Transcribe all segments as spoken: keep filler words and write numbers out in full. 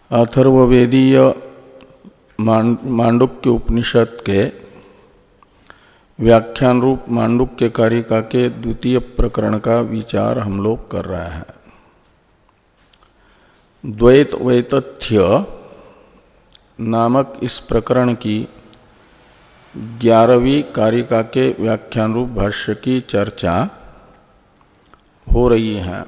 अथर्ववेदीय मांडुक्य उपनिषद के व्याख्यान रूप मांडुक्य कारिका के द्वितीय प्रकरण का विचार हम लोग कर रहे हैं। द्वैत वैतथ्य नामक इस प्रकरण की ग्यारहवीं कारिका के व्याख्यान रूप भाष्य की चर्चा हो रही है।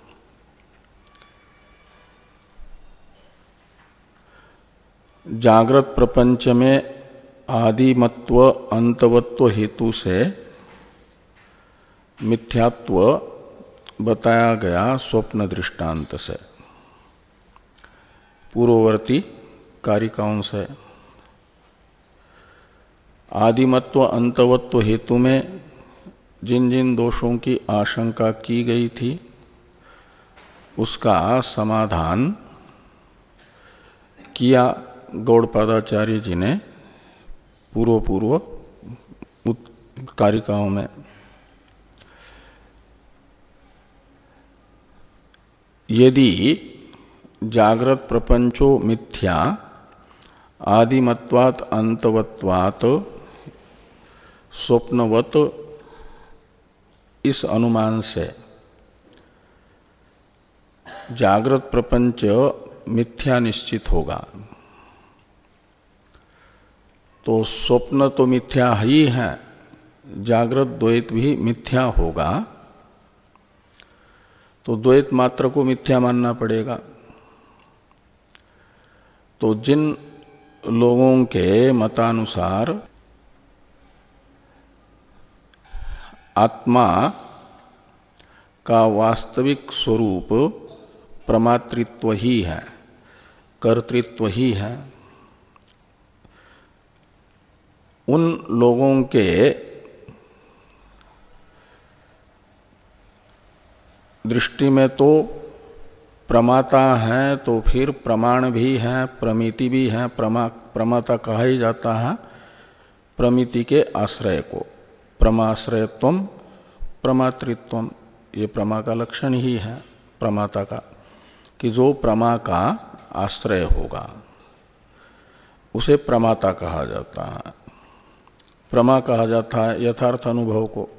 जागृत प्रपंच में आदिमत्व अंतवत्व हेतु से मिथ्यात्व बताया गया स्वप्न दृष्टांत से, पूर्ववर्ती कारिकाओं से। आदिमत्व अंतवत्व हेतु में जिन जिन दोषों की आशंका की गई थी उसका समाधान किया गौड़पादाचार्य जी ने पूर्व पूर्व कारिकाओं में। यदि जागृत प्रपंचो मिथ्या आदिमत्वात् अंतवत्वात् स्वप्नवत इस अनुमान से जागृत प्रपंच मिथ्या निश्चित होगा, तो स्वप्न तो मिथ्या ही है, जागृत द्वैत भी मिथ्या होगा, तो द्वैत मात्र को मिथ्या मानना पड़ेगा। तो जिन लोगों के मतानुसार आत्मा का वास्तविक स्वरूप प्रमातृत्व ही है, कर्तृत्व ही है, उन लोगों के दृष्टि में तो प्रमाता है, तो फिर प्रमाण भी है, प्रमिति भी है। प्रमा प्रमाता कहा ही जाता है प्रमिति के आश्रय को। प्रमाश्रयत्वम प्रमातृत्वम, ये प्रमा का लक्षण ही है प्रमाता का, कि जो प्रमा का आश्रय होगा उसे प्रमाता कहा जाता है। प्रमा कहा जाता है यथार्थ अनुभव को।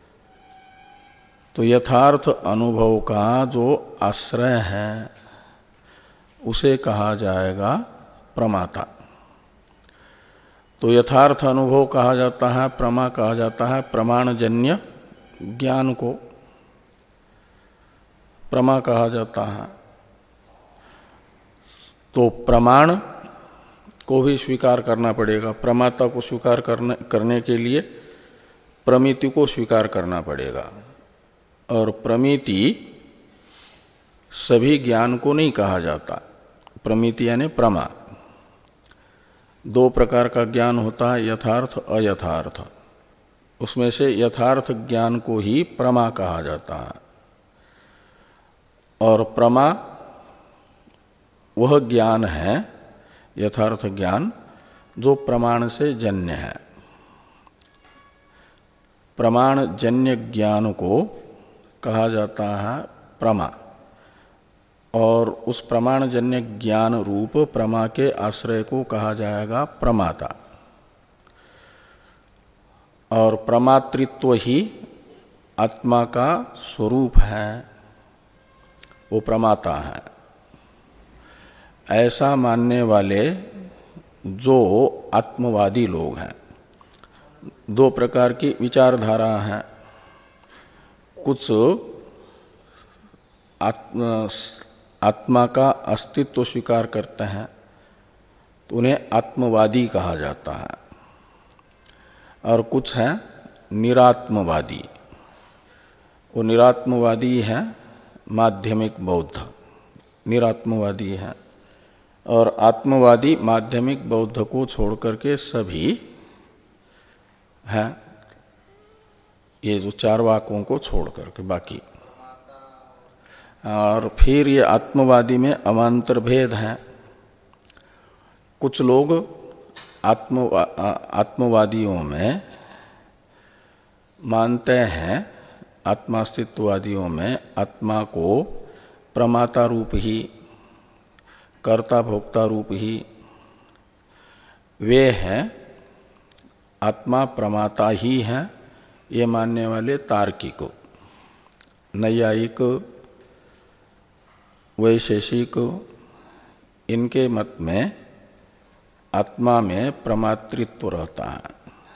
तो यथार्थ अनुभव का जो आश्रय है उसे कहा जाएगा प्रमाता। तो यथार्थ अनुभव कहा जाता है, प्रमा कहा जाता है प्रमाणजन्य ज्ञान को प्रमा कहा जाता है। तो प्रमाण को भी स्वीकार करना पड़ेगा। प्रमाता को स्वीकार करने करने के लिए प्रमिति को स्वीकार करना पड़ेगा। और प्रमिति सभी ज्ञान को नहीं कहा जाता। प्रमिति यानी प्रमा। दो प्रकार का ज्ञान होता है, यथार्थ अयथार्थ। उसमें से यथार्थ ज्ञान को ही प्रमा कहा जाता है। और प्रमा वह ज्ञान है, यथार्थ ज्ञान, जो प्रमाण से जन्य है। प्रमाण जन्य ज्ञान को कहा जाता है प्रमा। और उस प्रमाण जन्य ज्ञान रूप प्रमा के आश्रय को कहा जाएगा प्रमाता। और प्रमातृत्व ही आत्मा का स्वरूप है, वो प्रमाता है। ऐसा मानने वाले जो आत्मवादी लोग हैं, दो प्रकार की विचारधारा है। कुछ आत्मा, आत्मा का अस्तित्व स्वीकार करते हैं, तो उन्हें आत्मवादी कहा जाता है। और कुछ हैं निरात्मवादी। वो निरात्मवादी हैं माध्यमिक बौद्ध, निरात्मवादी हैं। और आत्मवादी माध्यमिक बौद्ध को छोड़ करके सभी हैं, ये जो चार वाकों को छोड़ करके बाकी। और फिर ये आत्मवादी में अवान्तर भेद हैं। कुछ लोग आत्म आत्मवादियों में मानते हैं, आत्मास्तित्ववादियों में आत्मा को प्रमाता रूप ही कर्ता भोक्ता रूप ही वे हैं, आत्मा प्रमाता ही है, ये मानने वाले तार्किक, नैयायिक, वैशेषिक, इनके मत में आत्मा में प्रमातृत्व रहता है।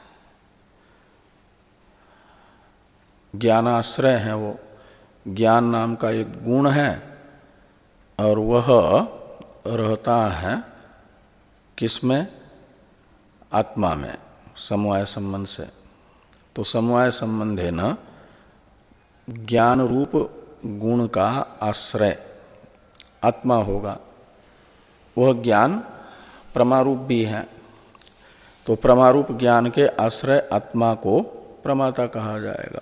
ज्ञानाश्रय है वो, ज्ञान नाम का एक गुण है और वह रहता है किसमें? आत्मा में, समवाय संबंध से। तो समवाय संबंध है न ज्ञान रूप गुण का आश्रय आत्मा होगा, वह ज्ञान प्रमारूप भी है। तो प्रमारूप ज्ञान के आश्रय आत्मा को प्रमाता कहा जाएगा।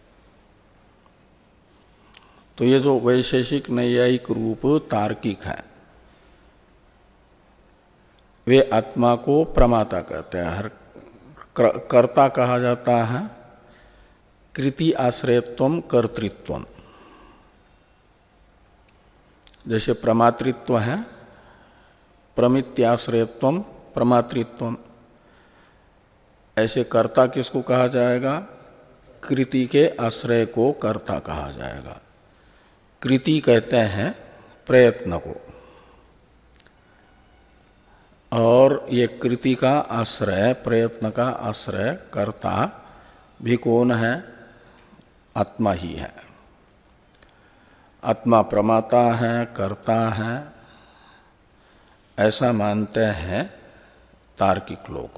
तो ये जो वैशेषिक नैयायिक रूप तार्किक है, वे आत्मा को प्रमाता कहते हैं। हर कर्ता कहा जाता है कृति आश्रयत्वम कर्तृत्वम। जैसे प्रमातृत्व है प्रमित्याश्रयत्वम प्रमातृत्वम, ऐसे कर्ता किसको कहा जाएगा? कृति के आश्रय को कर्ता कहा जाएगा। कृति कहते हैं प्रयत्न को, और ये कृति का आश्रय, प्रयत्न का आश्रय कर्ता भी कौन है? आत्मा ही है। आत्मा प्रमाता है, कर्ता है, ऐसा मानते हैं तार्किक लोग।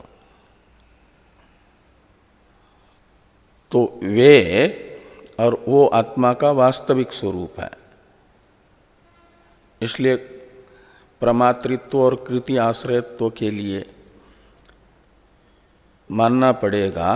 तो वे और वो आत्मा का वास्तविक स्वरूप है। इसलिए प्रमातृत्व और कृति आश्रयत्व के लिए मानना पड़ेगा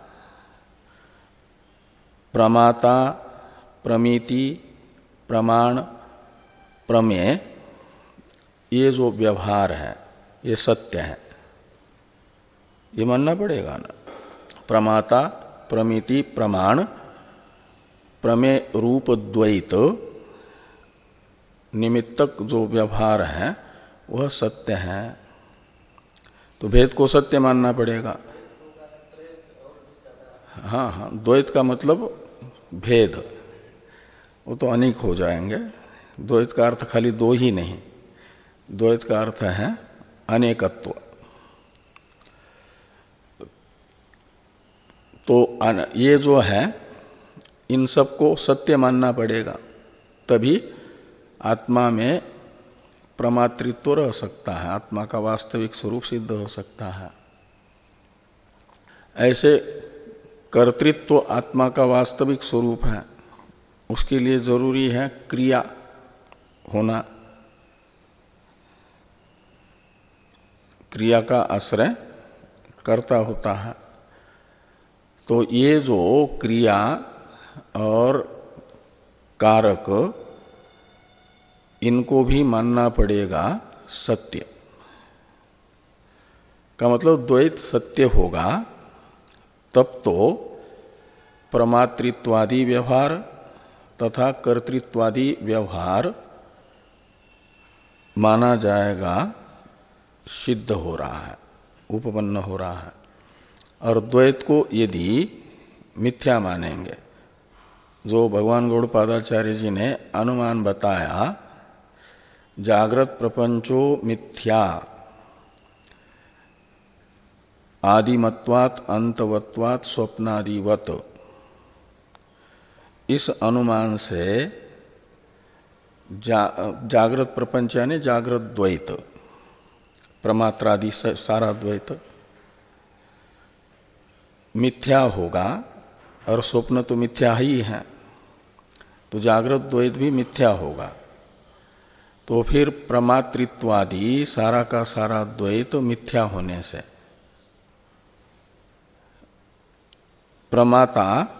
प्रमाता, प्रमिति, प्रमाण, प्रमेय, ये जो व्यवहार है ये सत्य है, ये मानना पड़ेगा ना। प्रमाता, प्रमिति, प्रमाण, प्रमेय रूप द्वैत निमित्तक जो व्यवहार है वह सत्य है। तो भेद को सत्य मानना पड़ेगा। हाँ हाँ, द्वैत का मतलब भेद, वो तो अनेक हो जाएंगे। द्वैत का अर्थ खाली दो ही नहीं, द्वैत का अर्थ है अनेकत्व। तो ये जो है इन सबको सत्य मानना पड़ेगा, तभी आत्मा में प्रमातृत्व रह सकता है, आत्मा का वास्तविक स्वरूप सिद्ध हो सकता है। ऐसे कर्तृत्व आत्मा का वास्तविक स्वरूप है, उसके लिए जरूरी है क्रिया होना, क्रिया का आश्रय कर्ता होता है। तो ये जो क्रिया और कारक, इनको भी मानना पड़ेगा सत्य। का मतलब द्वैत सत्य होगा तब तो प्रमातृत्वादि व्यवहार तथा कर्तृत्वादि व्यवहार माना जाएगा, सिद्ध हो रहा है, उपपन्न हो रहा है। और द्वैत को यदि मिथ्या मानेंगे, जो भगवान गौड़पादाचार्य जी ने अनुमान बताया, जागृत प्रपंचो मिथ्या आदिमत्वात् अंतवत्वात् स्वप्नादिवत, इस अनुमान से जा, जागृत प्रपंच यानी जागृत द्वैत, प्रमात्रादि सारा द्वैत मिथ्या होगा, और स्वप्न तो मिथ्या ही है, तो जागृत द्वैत भी मिथ्या होगा। तो फिर प्रमातृत्वादि सारा का सारा द्वैत मिथ्या होने से प्रमाता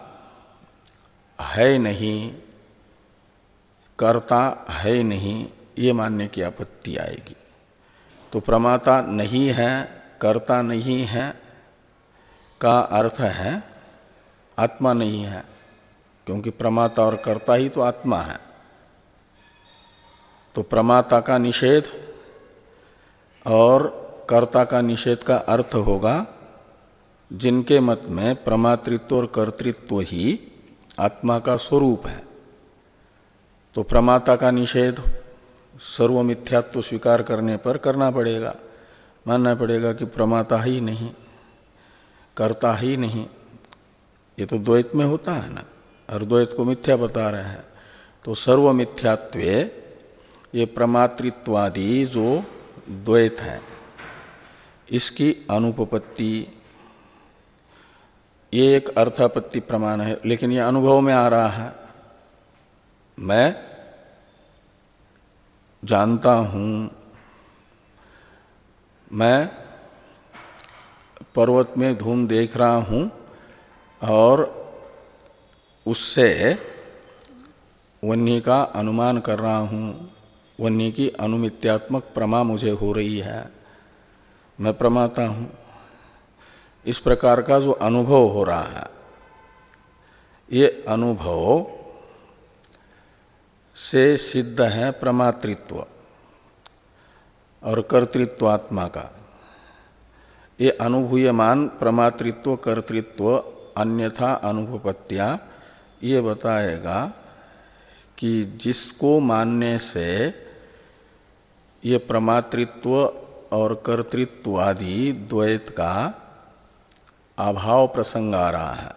है नहीं, कर्ता है नहीं, ये मानने की आपत्ति आएगी। तो प्रमाता नहीं है, कर्ता नहीं है का अर्थ है आत्मा नहीं है, क्योंकि प्रमाता और कर्ता ही तो आत्मा है। तो प्रमाता का निषेध और कर्ता का निषेध का अर्थ होगा जिनके मत में प्रमातृत्व और कर्तृत्व ही आत्मा का स्वरूप है। तो प्रमाता का निषेध सर्वमिथ्यात्व स्वीकार करने पर करना पड़ेगा, मानना पड़ेगा कि प्रमाता ही नहीं, कर्ता ही नहीं। ये तो द्वैत में होता है ना, और द्वैत को मिथ्या बता रहे हैं। तो सर्वमिथ्यात्वे ये प्रमातृत्वादि जो द्वैत है इसकी अनुपपत्ति, ये एक अर्थापत्ति प्रमाण है। लेकिन ये अनुभव में आ रहा है, मैं जानता हूं, मैं पर्वत में धूम देख रहा हूं और उससे वन्य का अनुमान कर रहा हूं, वन्य की अनुमित्यात्मक प्रमा मुझे हो रही है, मैं प्रमाता हूं। इस प्रकार का जो अनुभव हो रहा है, ये अनुभव से सिद्ध है प्रमातृत्व और कर्तृत्वात्मा का। ये अनुभूयमान प्रमातृत्व कर्तृत्व अन्यथा अनुपपत्तियां ये बताएगा कि जिसको मानने से ये प्रमातृत्व और कर्तृत्व आदि द्वैत का अभाव प्रसंग आ रहा है,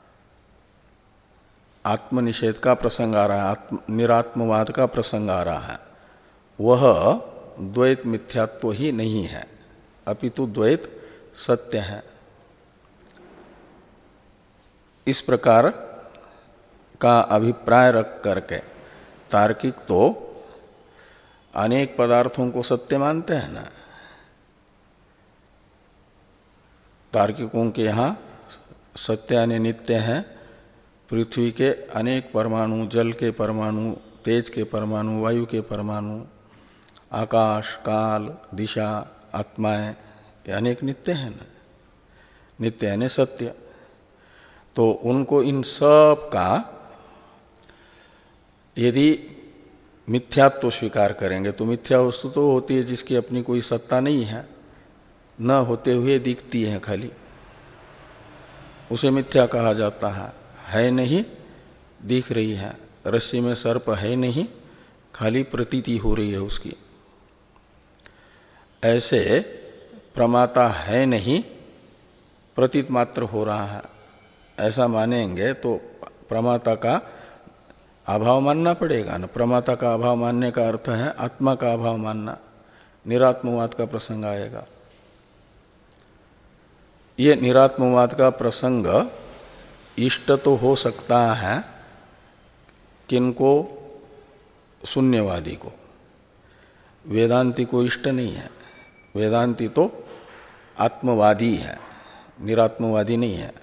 आत्मनिषेध का प्रसंग आ रहा है, आत्म निरात्मवाद का प्रसंग आ रहा है, वह द्वैत मिथ्यात्व ही नहीं है, अपितु द्वैत सत्य है। इस प्रकार का अभिप्राय रख करके तार्किक तो अनेक पदार्थों को सत्य मानते हैं ना। तार्किकों के यहाँ सत्य यानी नित्य हैं पृथ्वी के अनेक परमाणु, जल के परमाणु, तेज के परमाणु, वायु के परमाणु, आकाश, काल, दिशा, आत्माएं, ये अनेक नित्य हैं ना। नित्य यानी सत्य। तो उनको इन सब का यदि मिथ्यात्व स्वीकार करेंगे तो मिथ्या वस्तु तो होती है जिसकी अपनी कोई सत्ता नहीं है, न होते हुए दिखती है खाली, उसे मिथ्या कहा जाता है। है नहीं, दिख रही है, रस्सी में सर्प है नहीं, खाली प्रतीति हो रही है उसकी। ऐसे प्रमाता है नहीं, प्रतीत मात्र हो रहा है, ऐसा मानेंगे तो प्रमाता का अभाव मानना पड़ेगा ना। प्रमाता का अभाव मानने का अर्थ है आत्मा का अभाव मानना, निरात्मवाद का प्रसंग आएगा। ये निरात्मवाद का प्रसंग इष्ट तो हो सकता है किनको, शून्यवादी को, वेदांती को इष्ट नहीं है। वेदांती तो आत्मवादी है, निरात्मवादी नहीं है।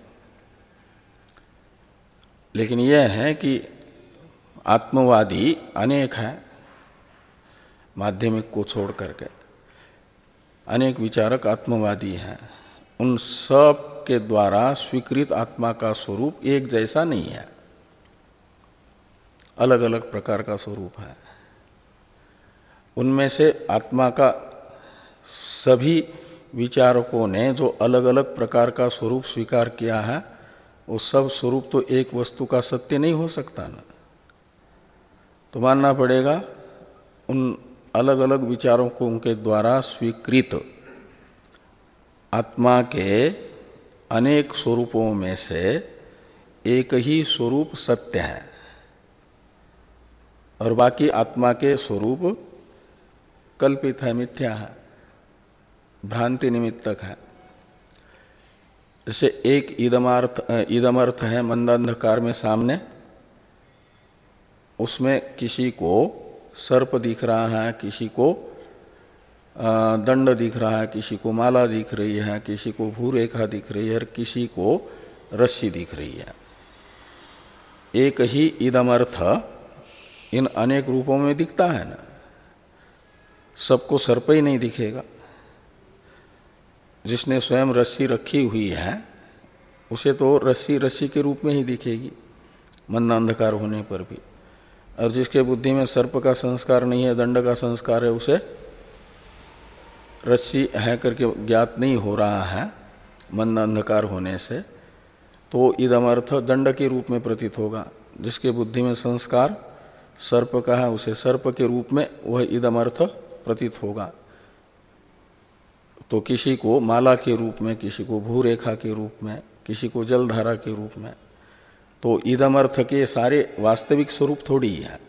लेकिन यह है कि आत्मवादी अनेक हैं, माध्यमिक को छोड़ करके अनेक विचारक आत्मवादी हैं। उन सब के द्वारा स्वीकृत आत्मा का स्वरूप एक जैसा नहीं है, अलग अलग प्रकार का स्वरूप है। उनमें से आत्मा का सभी विचारकों ने जो अलग अलग प्रकार का स्वरूप स्वीकार किया है, वो सब स्वरूप तो एक वस्तु का सत्य नहीं हो सकता ना। तो मानना पड़ेगा उन अलग अलग विचारकों के द्वारा स्वीकृत आत्मा के अनेक स्वरूपों में से एक ही स्वरूप सत्य है और बाकी आत्मा के स्वरूप कल्पित है, मिथ्या है, भ्रांति निमित्तक है। जैसे एक इदमार्थ इदमर्थ है मंदांधकार में सामने, उसमें किसी को सर्प दिख रहा है, किसी को दंड दिख रहा है, किसी को माला दिख रही है, किसी को भूरेखा दिख रही है और किसी को रस्सी दिख रही है। एक ही इदमर्थ इन अनेक रूपों में दिखता है ना। सबको सर्प ही नहीं दिखेगा। जिसने स्वयं रस्सी रखी हुई है उसे तो रस्सी रस्सी के रूप में ही दिखेगी मंद अंधकार होने पर भी, और जिसके बुद्धि में सर्प का संस्कार नहीं है, दंड का संस्कार है, उसे रस्सी है करके ज्ञात नहीं हो रहा है मंद अंधकार होने से, तो इदमर्थ दंड के रूप में प्रतीत होगा। जिसके बुद्धि में संस्कार सर्प का है उसे सर्प के रूप में वह इदमर्थ प्रतीत होगा। तो किसी को माला के रूप में, किसी को भूरेखा के रूप में, किसी को जलधारा के रूप में। तो इदमर्थ के सारे वास्तविक स्वरूप थोड़ी ही है,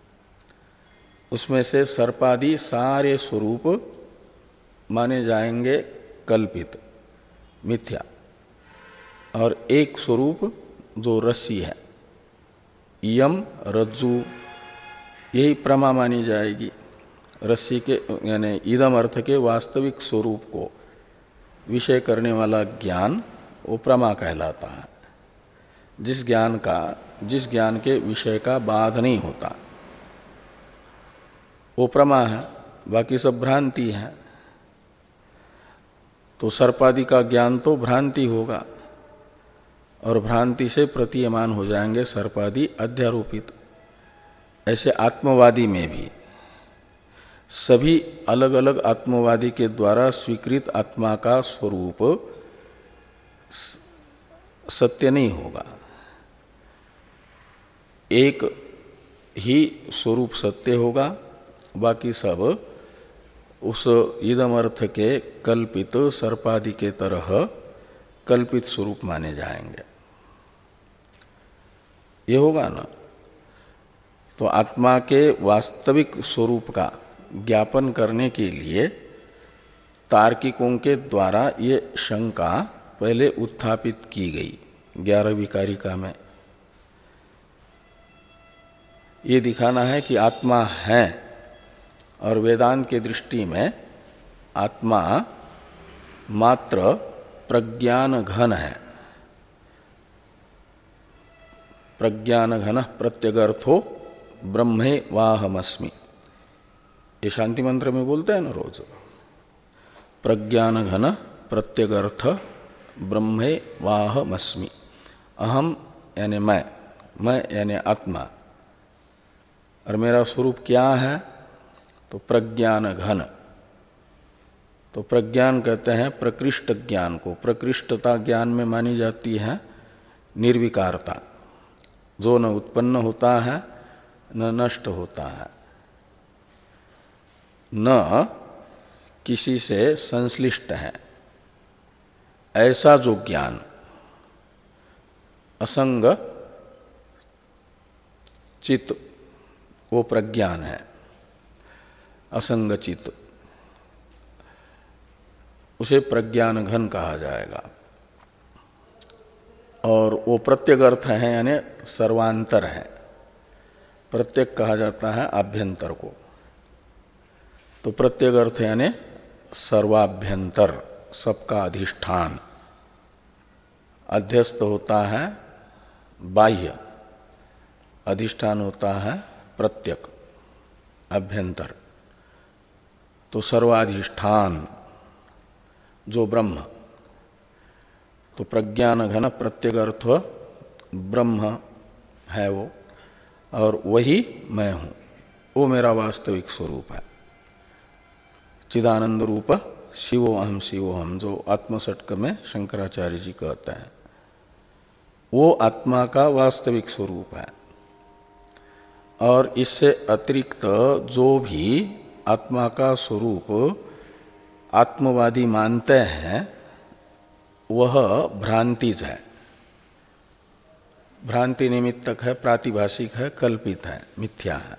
उसमें से सर्पादि सारे स्वरूप माने जाएंगे कल्पित, मिथ्या, और एक स्वरूप जो रस्सी है, यम रज्जु, यही प्रमा मानी जाएगी। रस्सी के यानी इदम अर्थ के वास्तविक स्वरूप को विषय करने वाला ज्ञान वो प्रमा कहलाता है। जिस ज्ञान का जिस ज्ञान के विषय का बाध नहीं होता वो प्रमा है, बाकी सब भ्रांति है। तो सर्पादि का ज्ञान तो भ्रांति होगा और भ्रांति से प्रतीयमान हो जाएंगे सर्पादि अध्यारोपित। ऐसे आत्मवादी में भी सभी अलग अलग आत्मवादी के द्वारा स्वीकृत आत्मा का स्वरूप सत्य नहीं होगा। एक ही स्वरूप सत्य होगा, बाकी सब उस इदम अर्थ के कल्पित सर्पादि के तरह कल्पित स्वरूप माने जाएंगे। ये होगा ना। तो आत्मा के वास्तविक स्वरूप का ज्ञापन करने के लिए तार्किकों के द्वारा ये शंका पहले उत्थापित की गई ग्यारहवीं कारिका में। ये दिखाना है कि आत्मा है और वेदांत के दृष्टि में आत्मा मात्र प्रज्ञान घन है। प्रज्ञान घन प्रत्यगर्थो ब्रह्मे वाहमस्मि, ये शांति मंत्र में बोलते हैं ना रोज। प्रज्ञान घन प्रत्यगर्थ ब्रह्मे वाहमस्मि, अहम यानी मैं, मैं यानी आत्मा, और मेरा स्वरूप क्या है तो प्रज्ञान घन। तो प्रज्ञान कहते हैं प्रकृष्ट ज्ञान को। प्रकृष्टता ज्ञान में मानी जाती है निर्विकारता, जो न उत्पन्न होता है न नष्ट होता है, न किसी से संश्लिष्ट है, ऐसा जो ज्ञान असंग चित वो प्रज्ञान है, असंग चित, उसे प्रज्ञान घन कहा जाएगा। और वो प्रत्यगर्थ है यानी सर्वांतर है। प्रत्यक कहा जाता है आभ्यंतर को, तो प्रत्यगर्थ यानी सर्वाभ्यंतर, सबका अधिष्ठान। अध्यस्त होता है बाह्य, अधिष्ठान होता है प्रत्यक, अभ्यंतर। तो सर्वाधिष्ठान जो ब्रह्म, तो प्रज्ञान घन प्रत्यगर्थ ब्रह्म है वो, और वही मैं हूँ, वो मेरा वास्तविक स्वरूप है। चिदानंद रूप शिवो अहम शिवो हम, जो आत्मषटक में शंकराचार्य जी कहते हैं, वो आत्मा का वास्तविक स्वरूप है। और इससे अतिरिक्त जो भी आत्मा का स्वरूप आत्मवादी मानते हैं वह भ्रांतिज है, भ्रांति निमित्तक है, प्रातिभाषिक है, कल्पित है, मिथ्या है।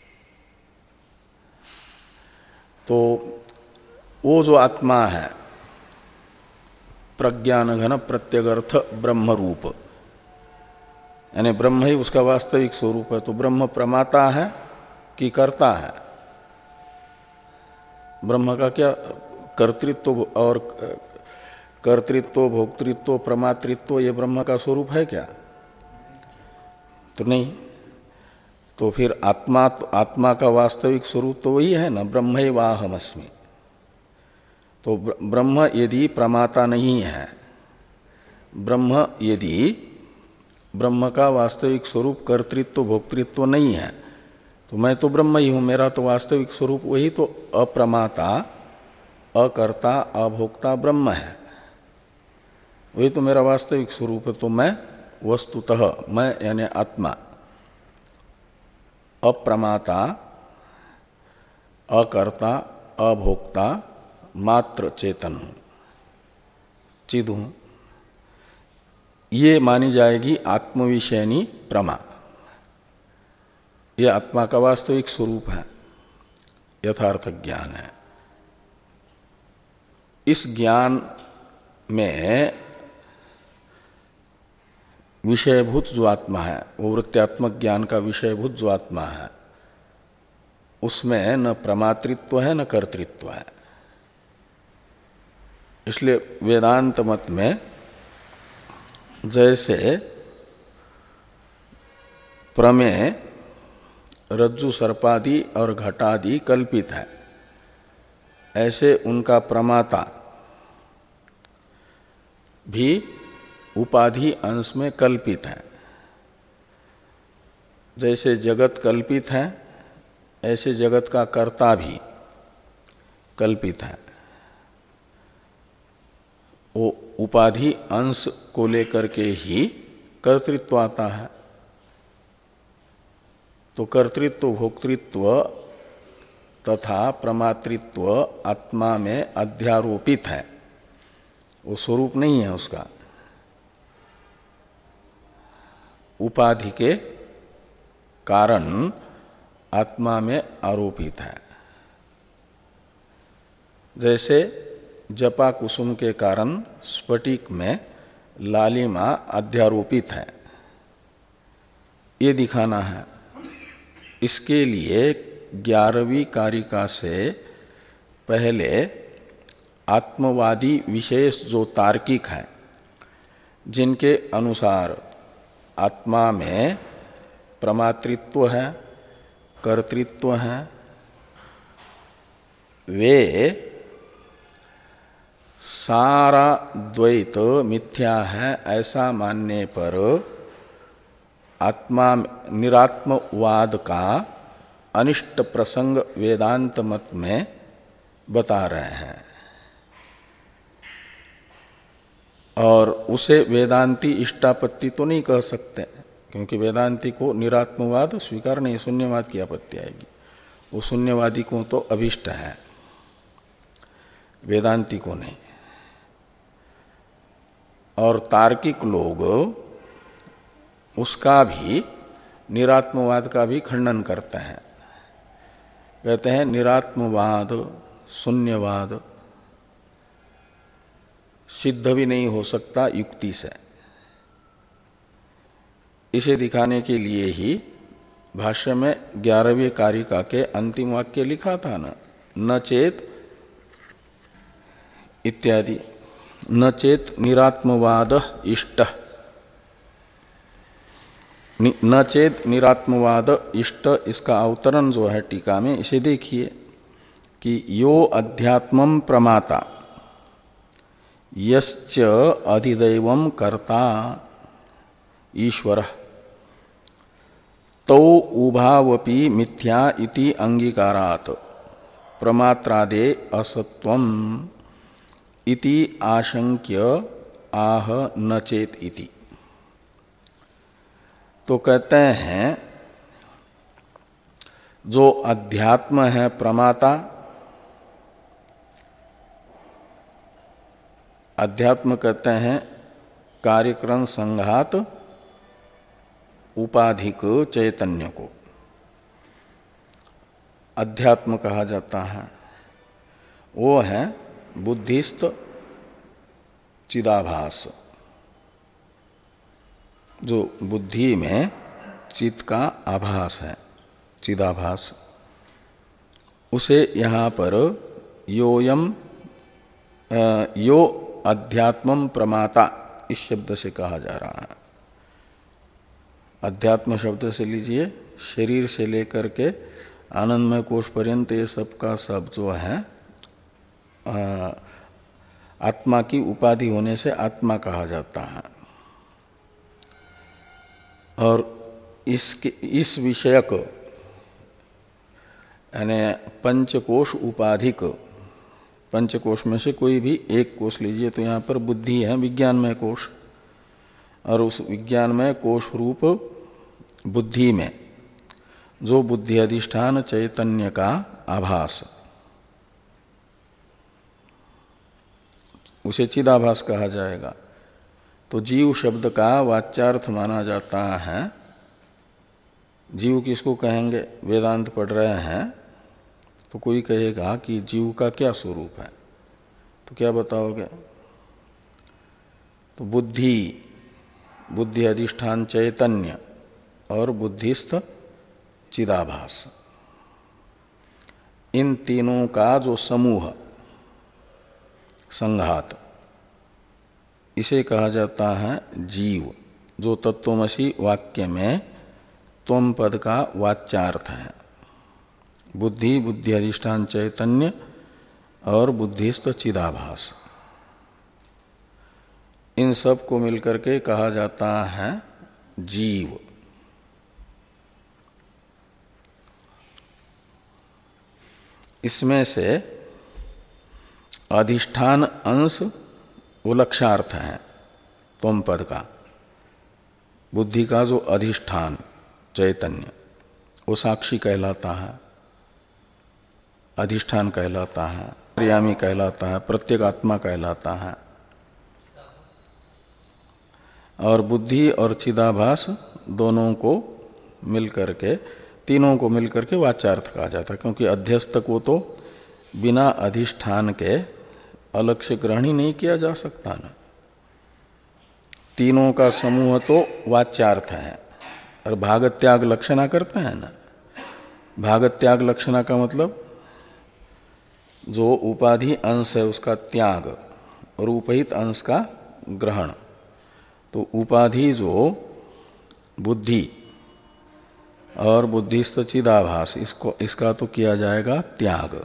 तो वो जो आत्मा है प्रज्ञान घन प्रत्यगर्थ ब्रह्म रूप, यानी ब्रह्म ही उसका वास्तविक स्वरूप है। तो ब्रह्म प्रमाता है कि कर्ता है? ब्रह्म का क्या कर्तृत्व और कर्तृत्व, भोक्तृत्व, प्रमातृत्व ये ब्रह्म का स्वरूप है क्या? तो नहीं। तो फिर आत्मा आत्मा का वास्तविक स्वरूप तो वही है ना, ब्रह्मैवाहमस्मि। तो ब्रह्म यदि प्रमाता नहीं है, ब्रह्म यदि ब्रह्म का वास्तविक स्वरूप कर्तृत्व भोक्तृत्व नहीं है, तो मैं तो ब्रह्म ही हूँ, मेरा तो वास्तविक स्वरूप वही तो अप्रमाता अकर्ता अभोक्ता ब्रह्म है, वही तो मेरा वास्तविक स्वरूप है। तो मैं वस्तुतः, मैं यानी आत्मा अप्रमाता, अकर्ता, अभोक्ता, मात्र चेतन हूँ, चिद हूँ। ये मानी जाएगी आत्मविषयनी प्रमा। यह आत्मा का वास्तविक स्वरूप है, यथार्थ ज्ञान है। इस ज्ञान में विषयभूत जो आत्मा है, वो वृत्त्यात्मक ज्ञान का विषयभूत जो आत्मा है, उसमें न प्रमातृत्व है न कर्तृत्व है। इसलिए वेदांत मत में जैसे प्रमेय रज्जु सर्पादि और घटादि कल्पित है, ऐसे उनका प्रमाता भी उपाधि अंश में कल्पित है। जैसे जगत कल्पित है, ऐसे जगत का कर्ता भी कल्पित है। वो उपाधि अंश को लेकर के ही कर्तृत्व आता है। तो कर्तृत्व, भोक्तृत्व तथा प्रमातृत्व आत्मा में अध्यारोपित है, वो स्वरूप नहीं है उसका, उपाधि के कारण आत्मा में आरोपित है। जैसे जपा कुसुम के कारण स्फटिक में लालिमा अध्यारोपित है, ये दिखाना है। इसके लिए ग्यारहवीं कारिका से पहले आत्मवादी विशेष जो तार्किक हैं, जिनके अनुसार आत्मा में प्रमातृत्व है, कर्तृत्व है, वे सारा द्वैत मिथ्या है ऐसा मानने पर आत्मा निरात्मवाद का अनिष्ट प्रसंग वेदांत मत में बता रहे हैं। और उसे वेदांती इष्टापत्ति तो नहीं कह सकते, क्योंकि वेदांती को निरात्मवाद स्वीकार नहीं, शून्यवाद की आपत्ति आएगी। वो शून्यवादी को तो अभिष्ट है, वेदांती को नहीं। और तार्किक लोग उसका भी, निरात्मवाद का भी खंडन करते हैं। कहते हैं निरात्मवाद, शून्यवाद सिद्ध भी नहीं हो सकता युक्ति से। इसे दिखाने के लिए ही भाष्य में ग्यारहवीं कारिका के अंतिम वाक्य लिखा था न, न चेत इत्यादि, न चेत निरात्मवाद इष्ट, न चेत निरात्मवाद इष्ट। इसका अवतरण जो है टीका में, इसे देखिए कि यो अध्यात्मं प्रमाता यश्च अधिदैवं कर्ता ईश्वरः तौ उभावपि मिथ्या इति अंगीकारात् प्रमात्रादे असत्वम् इति आशंक्य आह न चेत इति। तो कहते हैं जो अध्यात्म है प्रमाता, अध्यात्म कहते हैं कार्यक्रम संघात उपाधिक चैतन्य को अध्यात्म कहा जाता है। वो है बुद्धिस्त चिदाभास, जो बुद्धि में चित्त का आभास है, चिदाभास। उसे यहाँ पर योयम यो अध्यात्मं प्रमाता इस शब्द से कहा जा रहा है। अध्यात्म शब्द से लीजिए, शरीर से लेकर के आनंदमय कोश पर्यंत ये सब का सब जो है आ, आत्मा की उपाधि होने से आत्मा कहा जाता है। और इसके इस विषय को, यानी पंचकोश उपाधिक पंचकोश में से कोई भी एक कोश लीजिए, तो यहाँ पर बुद्धि है, विज्ञानमय कोश, और उस विज्ञानमय कोश रूप बुद्धि में जो बुद्धि अधिष्ठान चैतन्य का आभास, उसे चिदाभास कहा जाएगा। तो जीव शब्द का वाच्यार्थ माना जाता है। जीव किसको कहेंगे? वेदांत पढ़ रहे हैं तो कोई कहेगा कि जीव का क्या स्वरूप है, तो क्या बताओगे? तो बुद्धि, बुद्धि अधिष्ठान चैतन्य और बुद्धिस्थ चिदाभास, इन तीनों का जो समूह, संघात, इसे कहा जाता है जीव, जो तत्वमसि वाक्य में त्वम पद का वाच्यार्थ है। बुद्धि, बुद्धि अधिष्ठान चैतन्य और बुद्धिस्थ चिदाभास, इन सब को मिलकर के कहा जाता है जीव। इसमें से अधिष्ठान अंश वो लक्षार्थ है त्वम पद का। बुद्धि का जो अधिष्ठान चैतन्य, वो साक्षी कहलाता है, अधिष्ठान कहलाता है, क्रियामी कहलाता है, प्रत्येगात्मा कहलाता है। और बुद्धि और चिदाभास दोनों को मिलकर के, तीनों को मिलकर के वाच्यार्थ कहा जाता है, क्योंकि अध्यस्त को तो बिना अधिष्ठान के अलग से ग्रहण ही नहीं किया जा सकता ना। तीनों का समूह तो वाच्यार्थ है। और भागत्याग लक्षणा करते हैं ना। भागत्याग लक्षणा का मतलब जो उपाधि अंश है उसका त्याग और उपहित अंश का ग्रहण। तो उपाधि जो बुद्धि और बुद्धिस्थ चिदाभास, इसको इसका तो किया जाएगा त्याग,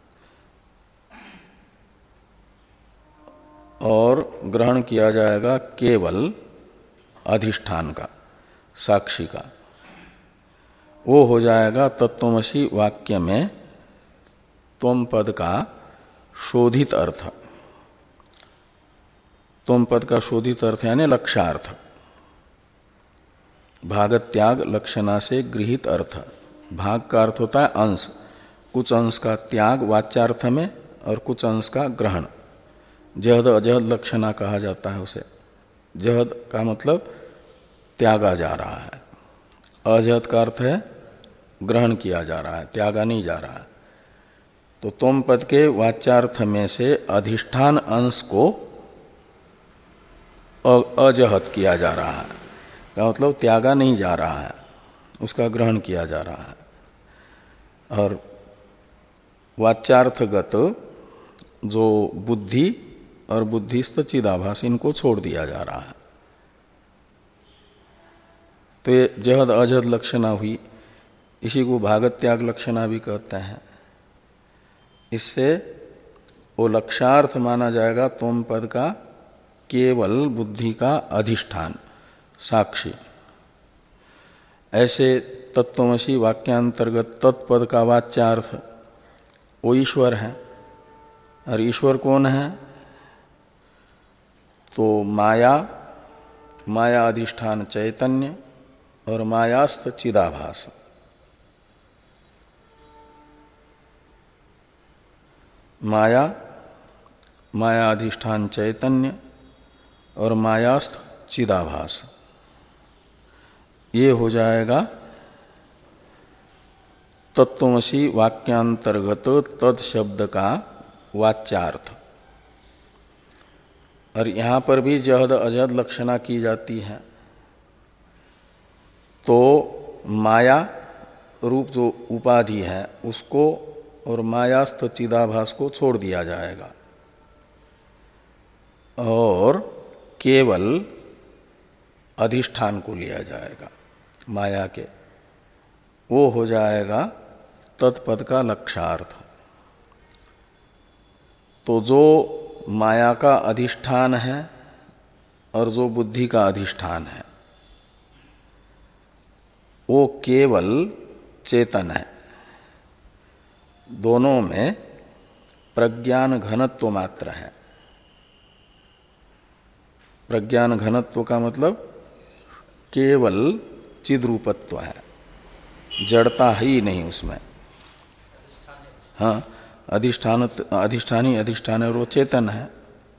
और ग्रहण किया जाएगा केवल अधिष्ठान का, साक्षी का। वो हो जाएगा तत्वमसि वाक्य में त्वम पद का शोधित अर्थ। त्वम पद का शोधित अर्थ यानी लक्षार्थ, भागत्याग लक्षणा से गृहीत अर्थ। भाग का अर्थ होता है अंश, कुछ अंश का त्याग वाच्यार्थ में और कुछ अंश का ग्रहण। जहद अजहद लक्षणा कहा जाता है उसे। जहद का मतलब त्यागा जा रहा है, अजहद का अर्थ है ग्रहण किया जा रहा है, त्यागा नहीं जा रहा है। तो त्वम पद के वाच्यार्थ में से अधिष्ठान अंश को अजहद किया जा रहा है, का मतलब त्यागा नहीं जा रहा है, उसका ग्रहण किया जा रहा है। और वाच्यार्थगत जो बुद्धि और बुद्धिस्थ चिदाभास, इनको छोड़ दिया जा रहा है। तो ये जहद अजहद लक्षणा हुई, इसी को भागत्याग लक्षणा भी कहते हैं। इससे वो लक्षार्थ माना जाएगा त्वम पद का केवल बुद्धि का अधिष्ठान, साक्षी। ऐसे तत्वमसि वाक्यांतर्गत तत्पद का वाच्यार्थ वो ईश्वर है। और ईश्वर कौन है? तो माया, माया अधिष्ठान चैतन्य और मायास्थ चिदाभास। माया, माया अधिष्ठान चैतन्य और मायास्थ चिदाभास, ये हो जाएगा तत्वमसि वाक्यांतर्गत तत् शब्द का वाच्यार्थ। और यहाँ पर भी जहद अजहद लक्षणा की जाती है। तो माया रूप जो उपाधि है उसको और मायास्थ चिदाभास को छोड़ दिया जाएगा और केवल अधिष्ठान को लिया जाएगा माया के। वो हो जाएगा तत्पद का लक्षार्थ। तो जो माया का अधिष्ठान है और जो बुद्धि का अधिष्ठान है वो केवल चेतन है। दोनों में प्रज्ञान घनत्व मात्र है। प्रज्ञान घनत्व का मतलब केवल चिद्रूपत्व है, जड़ता है ही नहीं उसमें। हाँ, अधिष्ठान अधिष्ठानी अधिष्ठान और वो चेतन है,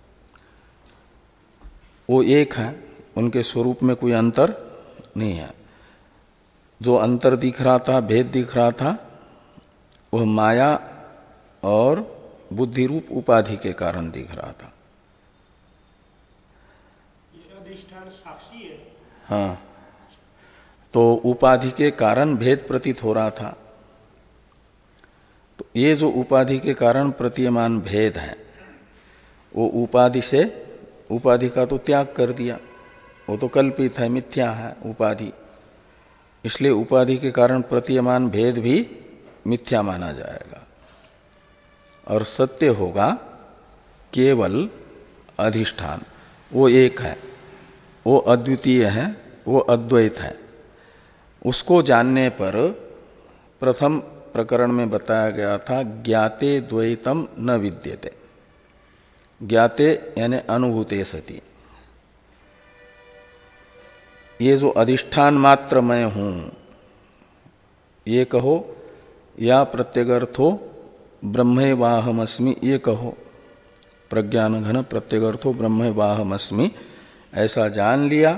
वो एक है, उनके स्वरूप में कोई अंतर नहीं है। जो अंतर दिख रहा था, भेद दिख रहा था, वह माया और बुद्धि रूप उपाधि के कारण दिख रहा था। ये अधिष्ठान साक्षी है। हाँ, तो उपाधि के कारण भेद प्रतीत हो रहा था। तो ये जो उपाधि के कारण प्रतीयमान भेद है, वो उपाधि से, उपाधि का तो त्याग कर दिया, वो तो कल्पित है, मिथ्या है उपाधि, इसलिए उपाधि के कारण प्रतीयमान भेद भी मिथ्या माना जाएगा और सत्य होगा केवल अधिष्ठान। वो एक है, वो अद्वितीय है, वो अद्वैत है। उसको जानने पर प्रथम प्रकरण में बताया गया था ज्ञाते द्वैतम न विद्यते। ज्ञाते यानी अनुभूते सति, ये जो अधिष्ठान मात्र मैं हूं ये कहो, या प्रत्यगर्थो ब्रह्मैवाहमस्मि ये कहो, प्रज्ञान घन प्रत्यगर्थो ब्रह्मैवाहमस्मि, ऐसा जान लिया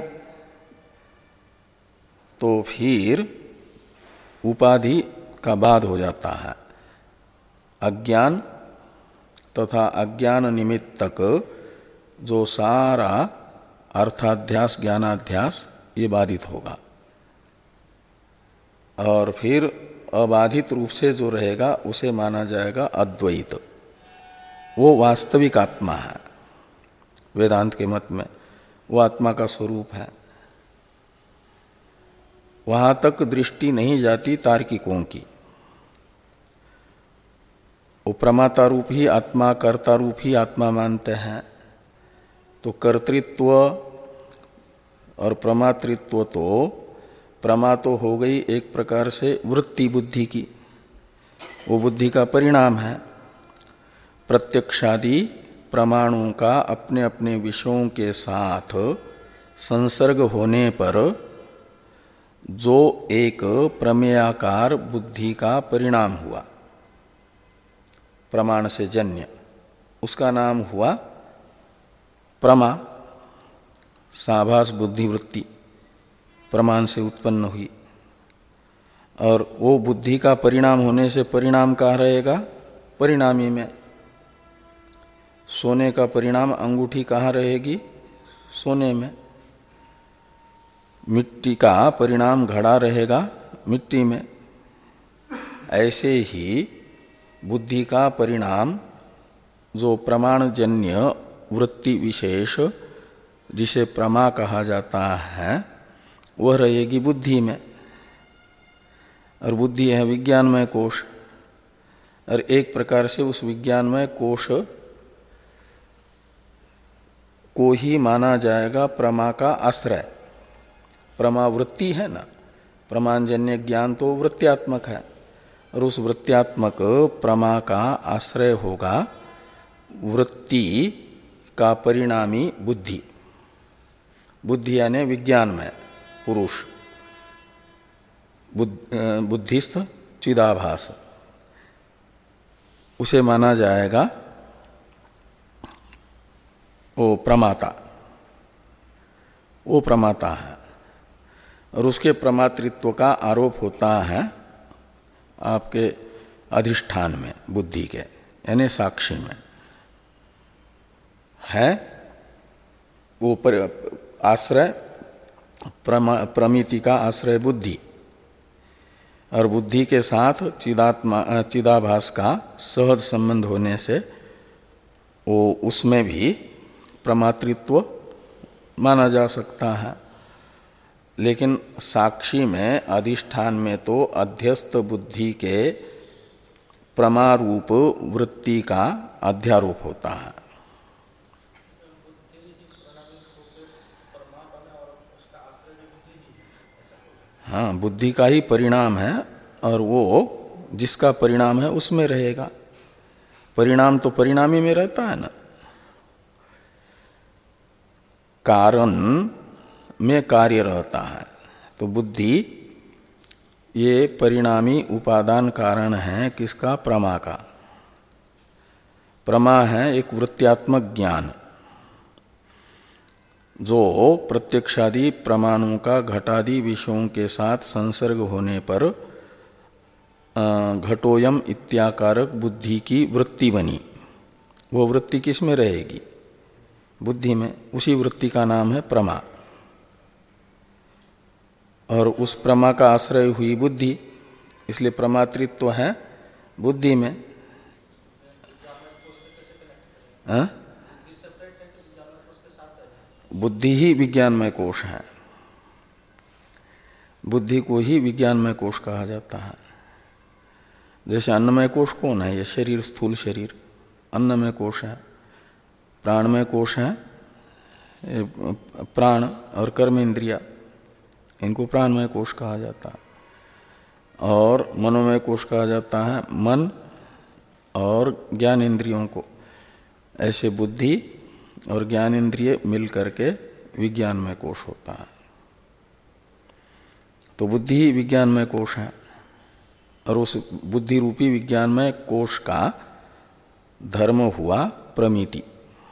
तो फिर उपाधि का बाध हो जाता है। अज्ञान तथा अज्ञान निमित्तक जो सारा अर्थाध्यास ज्ञानाध्यास ये बाधित होगा और फिर अबाधित रूप से जो रहेगा उसे माना जाएगा अद्वैत। वो वास्तविक आत्मा है, वेदांत के मत में वो आत्मा का स्वरूप है। वहां तक दृष्टि नहीं जाती तार्किकों की। वो प्रमाता रूप ही आत्मा, कर्ता रूप ही आत्मा मानते हैं। तो कर्तृत्व और प्रमातृत्व तो प्रमा तो हो गई एक प्रकार से वृत्ति बुद्धि की, वो बुद्धि का परिणाम है। प्रत्यक्षादि प्रमाणों का अपने अपने विषयों के साथ संसर्ग होने पर जो एक प्रमेयाकार बुद्धि का परिणाम हुआ प्रमाण से जन्य, उसका नाम हुआ प्रमा। साभास बुद्धिवृत्ति प्रमाण से उत्पन्न हुई और वो बुद्धि का परिणाम होने से परिणाम कहाँ रहेगा? परिणामी में। सोने का परिणाम अंगूठी कहाँ रहेगी? सोने में। मिट्टी का परिणाम घड़ा रहेगा मिट्टी में। ऐसे ही बुद्धि का परिणाम जो प्रमाणजन्य वृत्ति विशेष जिसे प्रमा कहा जाता है वह रहेगी बुद्धि में। और बुद्धि है विज्ञानमय कोश, और एक प्रकार से उस विज्ञानमय कोश को ही माना जाएगा प्रमा का आश्रय। प्रमा वृत्ति है ना, प्रमाणजन्य ज्ञान तो वृत्त्यात्मक है और उस वृत्त्यात्मक प्रमा का आश्रय होगा वृत्ति का परिणामी बुद्धि। बुद्धि यानी विज्ञानमय पुरुष, बुद्धिस्थ चिदाभास, उसे माना जाएगा वो प्रमाता। वो प्रमाता है और उसके प्रमातृत्व का आरोप होता है आपके अधिष्ठान में, बुद्धि के यानी साक्षी में है। वो आश्रय प्रमिति का आश्रय बुद्धि, और बुद्धि के साथ चिदात्मा चिदाभास का सहज संबंध होने से वो उसमें भी प्रमातृत्व माना जा सकता है। लेकिन साक्षी में, अधिष्ठान में तो अध्यस्त बुद्धि के प्रमारूप वृत्ति का अध्यारोप होता है। हाँ, बुद्धि का ही परिणाम है और वो जिसका परिणाम है उसमें रहेगा। परिणाम तो परिणामी में रहता है ना, कारण में कार्य रहता है। तो बुद्धि ये परिणामी उपादान कारण है किसका? प्रमा का। प्रमा है एक वृत्त्यात्मक ज्ञान जो प्रत्यक्षादि प्रमाणों का घटादि विषयों के साथ संसर्ग होने पर घटोयम इत्याकारक बुद्धि की वृत्ति बनी। वो वृत्ति किस में रहेगी? बुद्धि में। उसी वृत्ति का नाम है प्रमा। और उस प्रमा का आश्रय हुई बुद्धि, इसलिए प्रमातृत्व है बुद्धि में। हाँ? बुद्धि ही विज्ञानमय कोश है। बुद्धि को ही विज्ञानमय कोश कहा जाता है। जैसे अन्नमय कोश कौन है? ये शरीर, स्थूल शरीर अन्नमय कोश है। प्राणमय कोश है प्राण और कर्म इंद्रिया, इनको प्राणमय कोश कहा जाता है। और मनोमय कोश कहा जाता है मन और ज्ञान इंद्रियों को। ऐसे बुद्धि और ज्ञान इंद्रिय मिल करके विज्ञानमय कोश होता है। तो बुद्धि ही विज्ञानमय कोश है। और उस बुद्धि रूपी विज्ञानमय कोश का धर्म हुआ प्रमिति।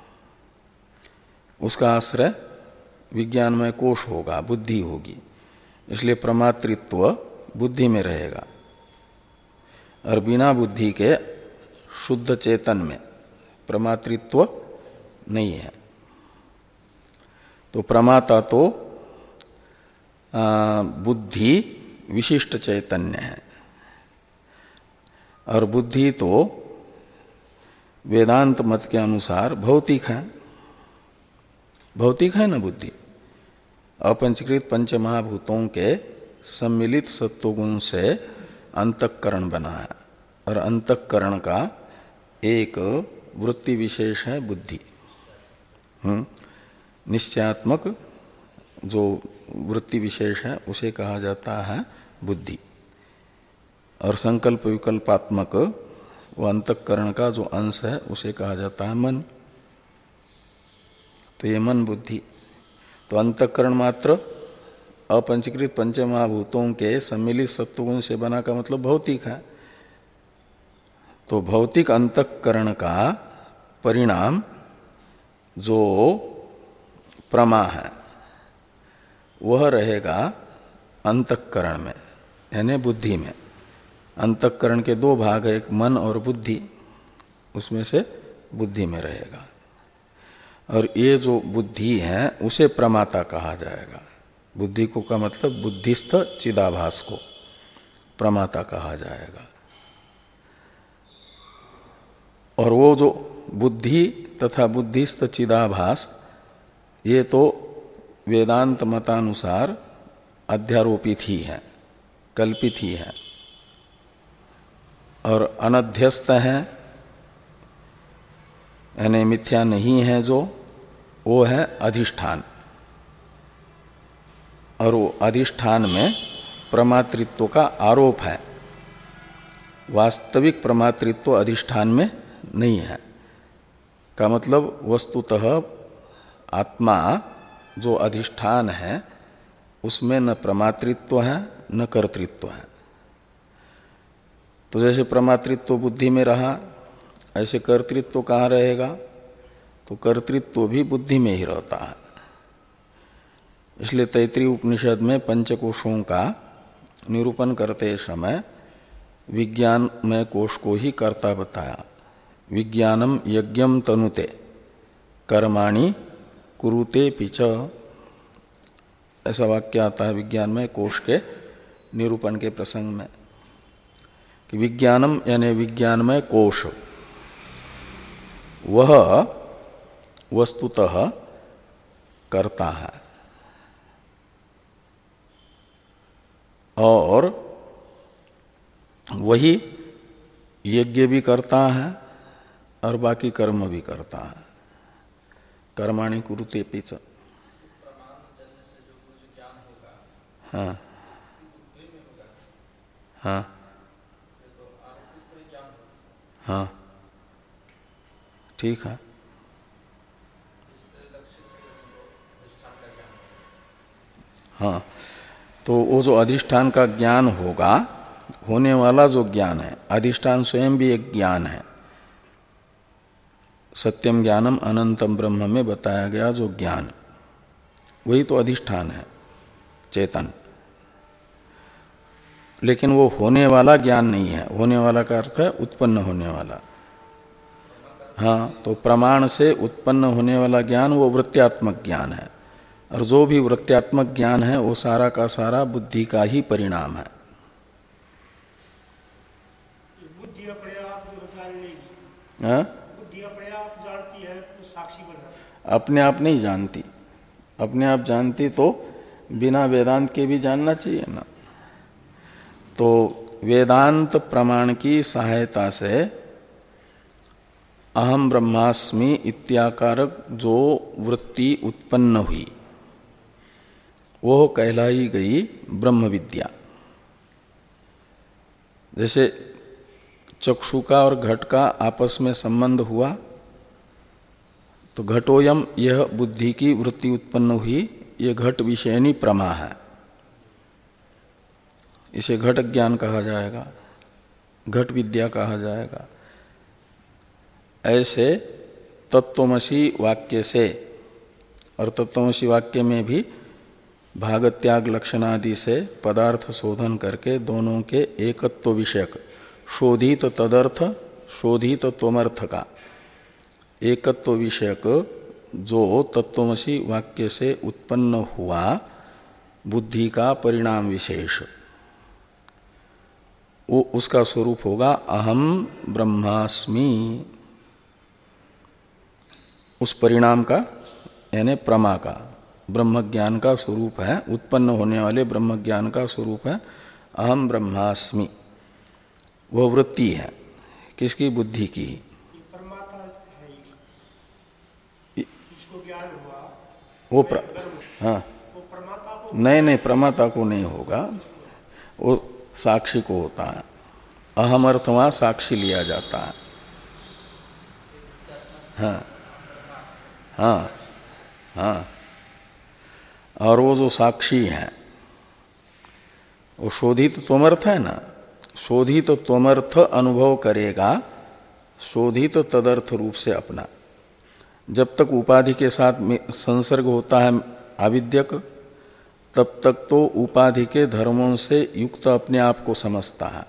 उसका आश्रय विज्ञानमय कोश होगा, बुद्धि होगी। इसलिए प्रमातृत्व बुद्धि में रहेगा। और बिना बुद्धि के शुद्ध चेतन में प्रमातृत्व नहीं है। तो प्रमाता तो आ, बुद्धि विशिष्ट चैतन्य है। और बुद्धि तो वेदांत मत के अनुसार भौतिक है। भौतिक है ना बुद्धि। अपंचकृत पंच महाभूतों के सम्मिलित सत्वगुण से अंतःकरण बना है। और अंतःकरण का एक वृत्ति विशेष है बुद्धि। हम्म निश्चयात्मक जो वृत्ति विशेष है उसे कहा जाता है बुद्धि। और संकल्प विकल्पात्मक वो अंतःकरण का जो अंश है उसे कहा जाता है मन। तो ये मन बुद्धि। तो अंतःकरण मात्र अपंचीकृत पंचमहाभूतों के सम्मिलित सत्वगुण से बना का मतलब भौतिक है। तो भौतिक अंतःकरण का परिणाम जो प्रमा है वह रहेगा अंतःकरण में, यानी बुद्धि में। अंतःकरण के दो भाग है, एक मन और बुद्धि, उसमें से बुद्धि में रहेगा। और ये जो बुद्धि है उसे प्रमाता कहा जाएगा। बुद्धि को का मतलब बुद्धिस्थ चिदाभास को प्रमाता कहा जाएगा। और वो जो बुद्धि तथा बुद्धिस्थ चिदाभास ये तो वेदांत मतानुसार अध्यारोपित ही है, कल्पित ही है। और अनध्यस्त है यानी मिथ्या नहीं है जो, वो है अधिष्ठान। और वो अधिष्ठान में प्रमातृत्व का आरोप है। वास्तविक प्रमातृत्व अधिष्ठान में नहीं है। का मतलब वस्तुतः आत्मा जो अधिष्ठान है उसमें न प्रमातृत्व है न कर्तृत्व है। तो जैसे प्रमातृत्व बुद्धि में रहा, ऐसे कर्तृत्व कहाँ रहेगा? तो कर्तृत्व भी बुद्धि में ही रहता है। इसलिए तैत्रीय उपनिषद में पंचकोशों का निरूपण करते समय विज्ञानमय कोश को ही कर्ता बताया। विज्ञानम यज्ञम तनुते कर्माणि कुरुते पिच, ऐसा वाक्य आता है विज्ञानमय कोश के निरूपण के प्रसंग में कि विज्ञानम यानी विज्ञानमय कोश वह वस्तुतः करता है। और वही यज्ञ भी करता है और बाकी कर्म भी करता है। कर्माणि कुरुते पिच। हाँ हाँ हाँ ठीक है। हाँ, तो वो जो अधिष्ठान का ज्ञान होगा, होने वाला जो ज्ञान है, अधिष्ठान स्वयं भी एक ज्ञान है। सत्यम ज्ञानम अनंतम ब्रह्म में बताया गया जो ज्ञान, वही तो अधिष्ठान है, चेतन। लेकिन वो होने वाला ज्ञान नहीं है। होने वाला का अर्थ है उत्पन्न होने वाला। हाँ, तो प्रमाण से उत्पन्न होने वाला ज्ञान वो वृत्त्यात्मक ज्ञान है, और जो भी वृत्त्यात्मक ज्ञान है वो सारा का सारा बुद्धि का ही परिणाम है। बुद्धि अपने आप जो जान लेगी, हाँ? बुद्धि अपने आप जानती है तो साक्षी बना। अपने आप नहीं जानती। अपने आप जानती तो बिना वेदांत के भी जानना चाहिए ना। तो वेदांत प्रमाण की सहायता से अहम ब्रह्मास्मि इत्याकारक जो वृत्ति उत्पन्न हुई, वो कहलाई गई ब्रह्म विद्या। जैसे चक्षु का और घट का आपस में संबंध हुआ, तो घटोयम, यह बुद्धि की वृत्ति उत्पन्न हुई, ये घट विषयनी प्रमा है, इसे घट ज्ञान कहा जाएगा, घट विद्या कहा जाएगा। ऐसे तत्त्वमसि वाक्य से, और तत्त्वमसि वाक्य में भी भाग त्याग लक्षणादि से पदार्थ शोधन करके दोनों के एकत्व विषयक शोधित तदर्थ शोधित त्वमर्थ का एकत्व विषयक जो तत्त्वमसि वाक्य से उत्पन्न हुआ बुद्धि का परिणाम विशेष, वो उसका स्वरूप होगा अहम ब्रह्मास्मि। उस परिणाम का यानी प्रमा का, ब्रह्म ज्ञान का स्वरूप है, उत्पन्न होने वाले ब्रह्म ज्ञान का स्वरूप है अहम ब्रह्मास्मि। वह वृत्ति है किसकी? बुद्धि की। परमात्मा है, इसको ज्ञान हुआ वो प्र... हाँ, वो परमात्मा को नहीं नहीं, प्रमाता को नहीं होगा, वो साक्षी को होता है। अहम अर्थ वहाँ साक्षी लिया जाता है। हाँ हाँ हाँ, और वो जो साक्षी है वो शोधित त्वमर्थ है ना, शोधित त्वमर्थ अनुभव करेगा, शोधित तदर्थ रूप से अपना। जब तक उपाधि के साथ संसर्ग होता है आविद्यक, तब तक तो उपाधि के धर्मों से युक्त अपने आप को समझता है।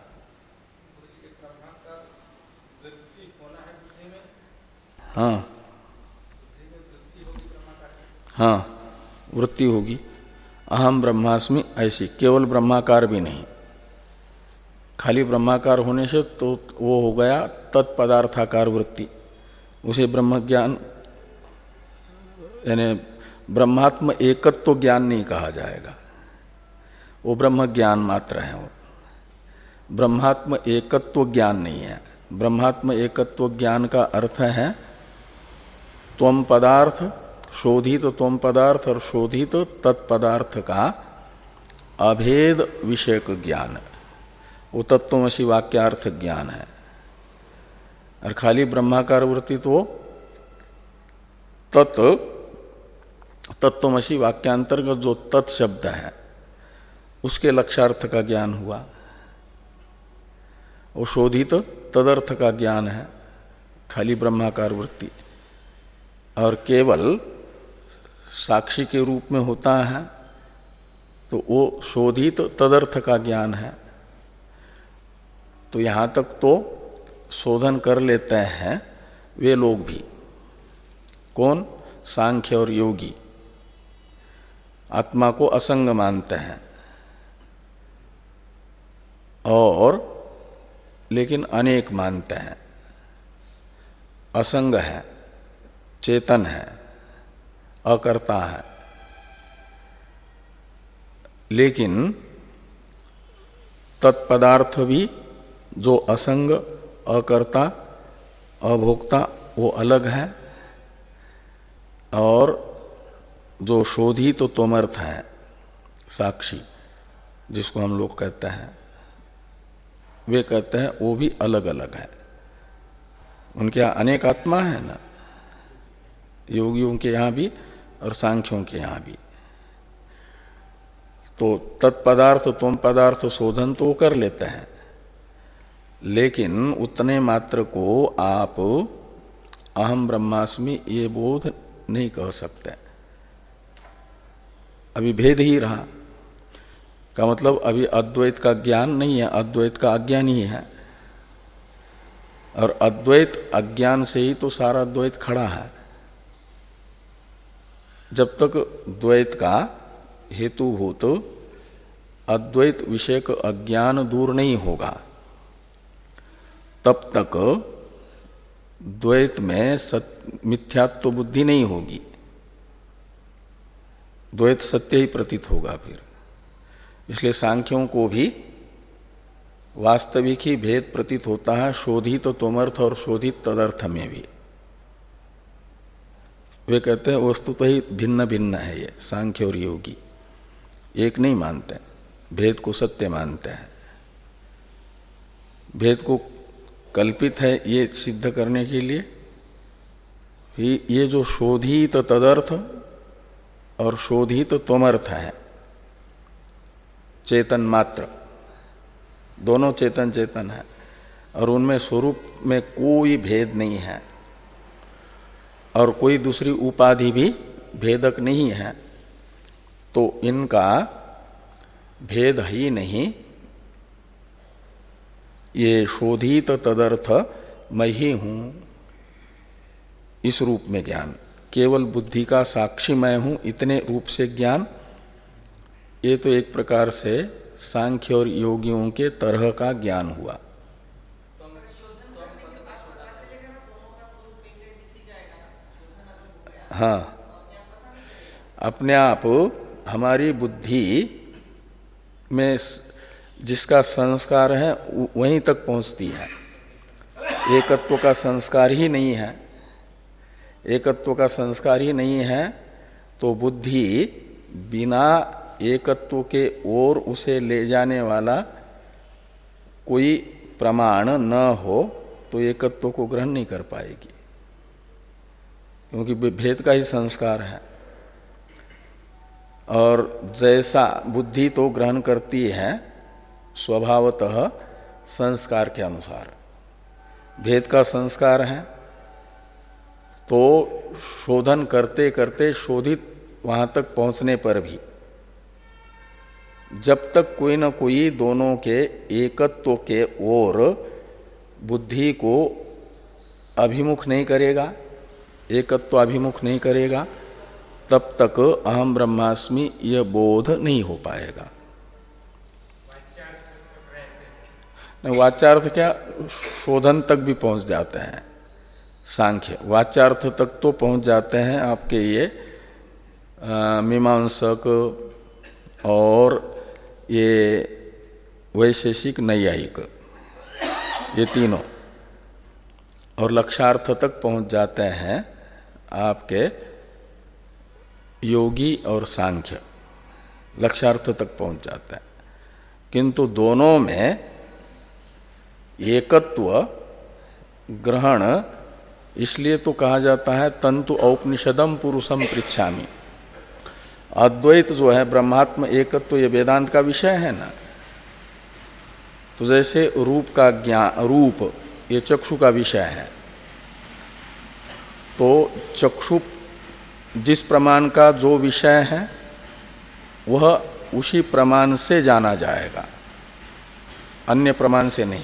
हाँ हाँ, वृत्ति होगी अहम ब्रह्मास्मि ऐसी, केवल ब्रह्माकार भी नहीं। खाली ब्रह्माकार होने से तो वो हो गया तत्पदार्थाकार वृत्ति, उसे ब्रह्म ज्ञान यानी ब्रह्मात्म एकत्व ज्ञान नहीं कहा जाएगा, वो ब्रह्म ज्ञान मात्र है। वो ब्रह्मात्म एकत्व ज्ञान नहीं है। ब्रह्मात्म एकत्व ज्ञान का अर्थ है त्वम पदार्थ, शोधित त्वम पदार्थ और शोधित तत्पदार्थ का अभेद विषयक ज्ञान, वो तत्वमसि वाक्यार्थ ज्ञान है। और खाली ब्रह्माकार वृत्ति तो तत् तत्वमसि वाक्यांतर्गत जो तत् शब्द है उसके लक्ष्यार्थ का ज्ञान हुआ, वो शोधित तदर्थ का ज्ञान है, खाली ब्रह्माकार वृत्ति। और केवल साक्षी के रूप में होता है तो वो शोधित तदर्थ का ज्ञान है। तो यहाँ तक तो शोधन कर लेते हैं वे लोग भी। कौन? सांख्य और योगी आत्मा को असंग मानते हैं, और लेकिन अनेक मानते हैं। असंग है, चेतन है, अकर्ता है, लेकिन तत्पदार्थ भी जो असंग, अकर्ता, अभोक्ता वो अलग है, और जो शोधित तो त्वमर्थ है साक्षी जिसको हम लोग कहते हैं, वे कहते हैं वो भी अलग अलग है। उनके यहाँ अनेक आत्मा है ना, योगियों के यहाँ भी और सांख्यों के यहाँ भी। तो तत्पदार्थ तुम पदार्थ शोधन तो कर लेते हैं, लेकिन उतने मात्र को आप अहम ब्रह्मास्मि ये बोध नहीं कह सकते। अभी भेद ही रहा का मतलब अभी अद्वैत का ज्ञान नहीं है, अद्वैत का अज्ञान ही है। और अद्वैत अज्ञान से ही तो सारा द्वैत खड़ा है। जब तक द्वैत का हेतुभूत अद्वैत विषयक अज्ञान दूर नहीं होगा, तब तक द्वैत में सत मिथ्यात्व बुद्धि नहीं होगी, द्वैत सत्य ही प्रतीत होगा फिर। इसलिए सांख्यों को भी वास्तविक ही भेद प्रतीत होता है, शोधित तो तोमर्थ और शोधित तदर्थ में भी। वे कहते हैं वस्तुतः ही भिन्न भिन्न है, ये सांख्य और योगी एक नहीं मानते, भेद को सत्य मानते हैं। भेद को कल्पित है ये सिद्ध करने के लिए ये जो शोधित तदर्थ और शोधित तोमर्थ है, चेतन मात्र, दोनों चेतन चेतन है और उनमें स्वरूप में कोई भेद नहीं है और कोई दूसरी उपाधि भी भेदक नहीं है, तो इनका भेद ही नहीं। ये शोधित तदर्थ मैं ही हूं, इस रूप में ज्ञान, केवल बुद्धि का साक्षी मैं हूं, इतने रूप से ज्ञान, ये तो एक प्रकार से सांख्य और योगियों के तरह का ज्ञान हुआ। हाँ, अपने आप हमारी बुद्धि में जिसका संस्कार है वहीं तक पहुंचती है, एकत्व का संस्कार ही नहीं है। एकत्व का संस्कार ही नहीं है तो बुद्धि बिना एकत्व के ओर उसे ले जाने वाला कोई प्रमाण न हो तो एकत्व को ग्रहण नहीं कर पाएगी, क्योंकि भेद का ही संस्कार है। और जैसा बुद्धि तो ग्रहण करती है स्वभावतः संस्कार के अनुसार, भेद का संस्कार है तो शोधन करते करते शोधित वहां तक पहुंचने पर भी जब तक कोई न कोई दोनों के एकत्व के ओर बुद्धि को अभिमुख नहीं करेगा, एकत्व अभिमुख नहीं करेगा, तब तक अहम ब्रह्मास्मि यह बोध नहीं हो पाएगा। वाच्यार्थ क्या, शोधन तक भी पहुंच जाते हैं सांख्य, वाच्यार्थ तक तो पहुंच जाते हैं आपके ये मीमांसक और ये वैशेषिक नैयायिक, ये तीनों, और लक्ष्यार्थ तक पहुंच जाते हैं आपके योगी और सांख्य, लक्ष्यार्थ तक पहुंच जाते हैं। किंतु दोनों में एकत्व ग्रहण इसलिए तो कहा जाता है तंतु औपनिषदम पुरुषम पृच्छामि। अद्वैत जो है ब्रह्मात्म एकत्व ये वेदांत का विषय है ना, तो जैसे रूप का ज्ञान, रूप ये चक्षु का विषय है, तो चक्षु जिस प्रमाण का जो विषय है वह उसी प्रमाण से जाना जाएगा, अन्य प्रमाण से नहीं।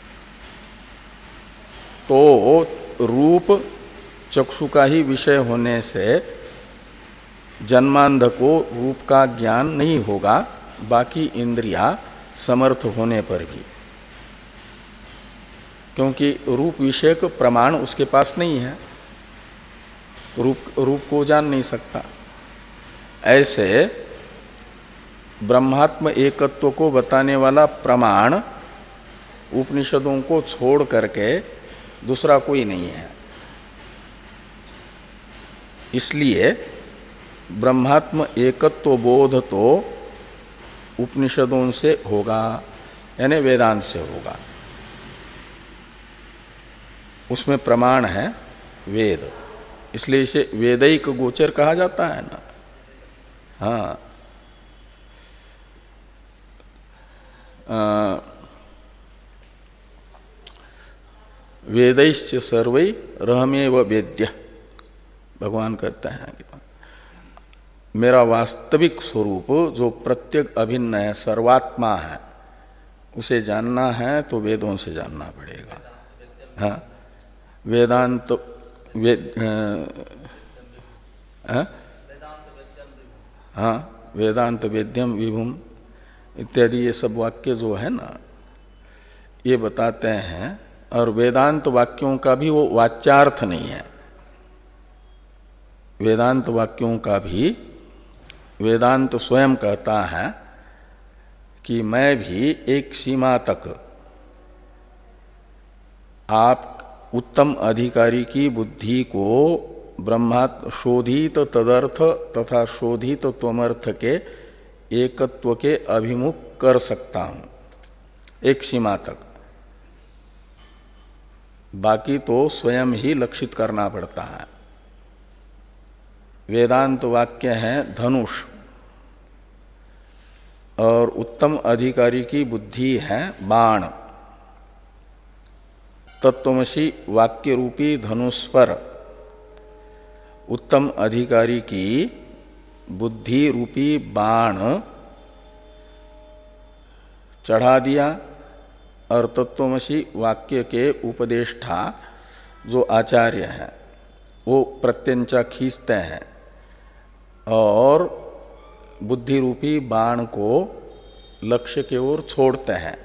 तो रूप चक्षु का ही विषय होने से जन्मांध को रूप का ज्ञान नहीं होगा, बाकी इंद्रियां समर्थ होने पर भी, क्योंकि रूप विषयक प्रमाण उसके पास नहीं है, रूप रूप को जान नहीं सकता। ऐसे ब्रह्मात्म एकत्व को बताने वाला प्रमाण उपनिषदों को छोड़ करके दूसरा कोई नहीं है। इसलिए ब्रह्मात्म एकत्व बोध तो उपनिषदों से होगा, यानी वेदांत से होगा। उसमें प्रमाण है वेद, इसलिए इसे वेदैक गोचर कहा जाता है ना। हाँ, वेदैश्च सर्वै रहमेव वेद्य, भगवान कहते हैं मेरा वास्तविक स्वरूप जो प्रत्येक अभिन्न है, सर्वात्मा है, उसे जानना है तो वेदों से जानना पड़ेगा। हाँ, वेदांत वेद हाँ, हाँ वेदांत वेद्यम विभुम इत्यादि ये सब वाक्य जो है ना, ये बताते हैं। और वेदांत वाक्यों का भी वो वाच्यार्थ नहीं है। वेदांत वाक्यों का भी वेदांत स्वयं कहता है कि मैं भी एक सीमा तक आप उत्तम अधिकारी की बुद्धि को ब्रह्मा शोधित तदर्थ तथा शोधित त्वमर्थ के एकत्व के अभिमुख कर सकता हूं, एक सीमा तक। बाकी तो स्वयं ही लक्षित करना पड़ता है। वेदांत वाक्य है धनुष, और उत्तम अधिकारी की बुद्धि है बाण। तत्वमसि वाक्य रूपी धनुष पर उत्तम अधिकारी की बुद्धि रूपी बाण चढ़ा दिया, और तत्वमसि वाक्य के उपदेष्टा जो आचार्य हैं वो प्रत्यंचा खींचते हैं और बुद्धि रूपी बाण को लक्ष्य की ओर छोड़ते हैं।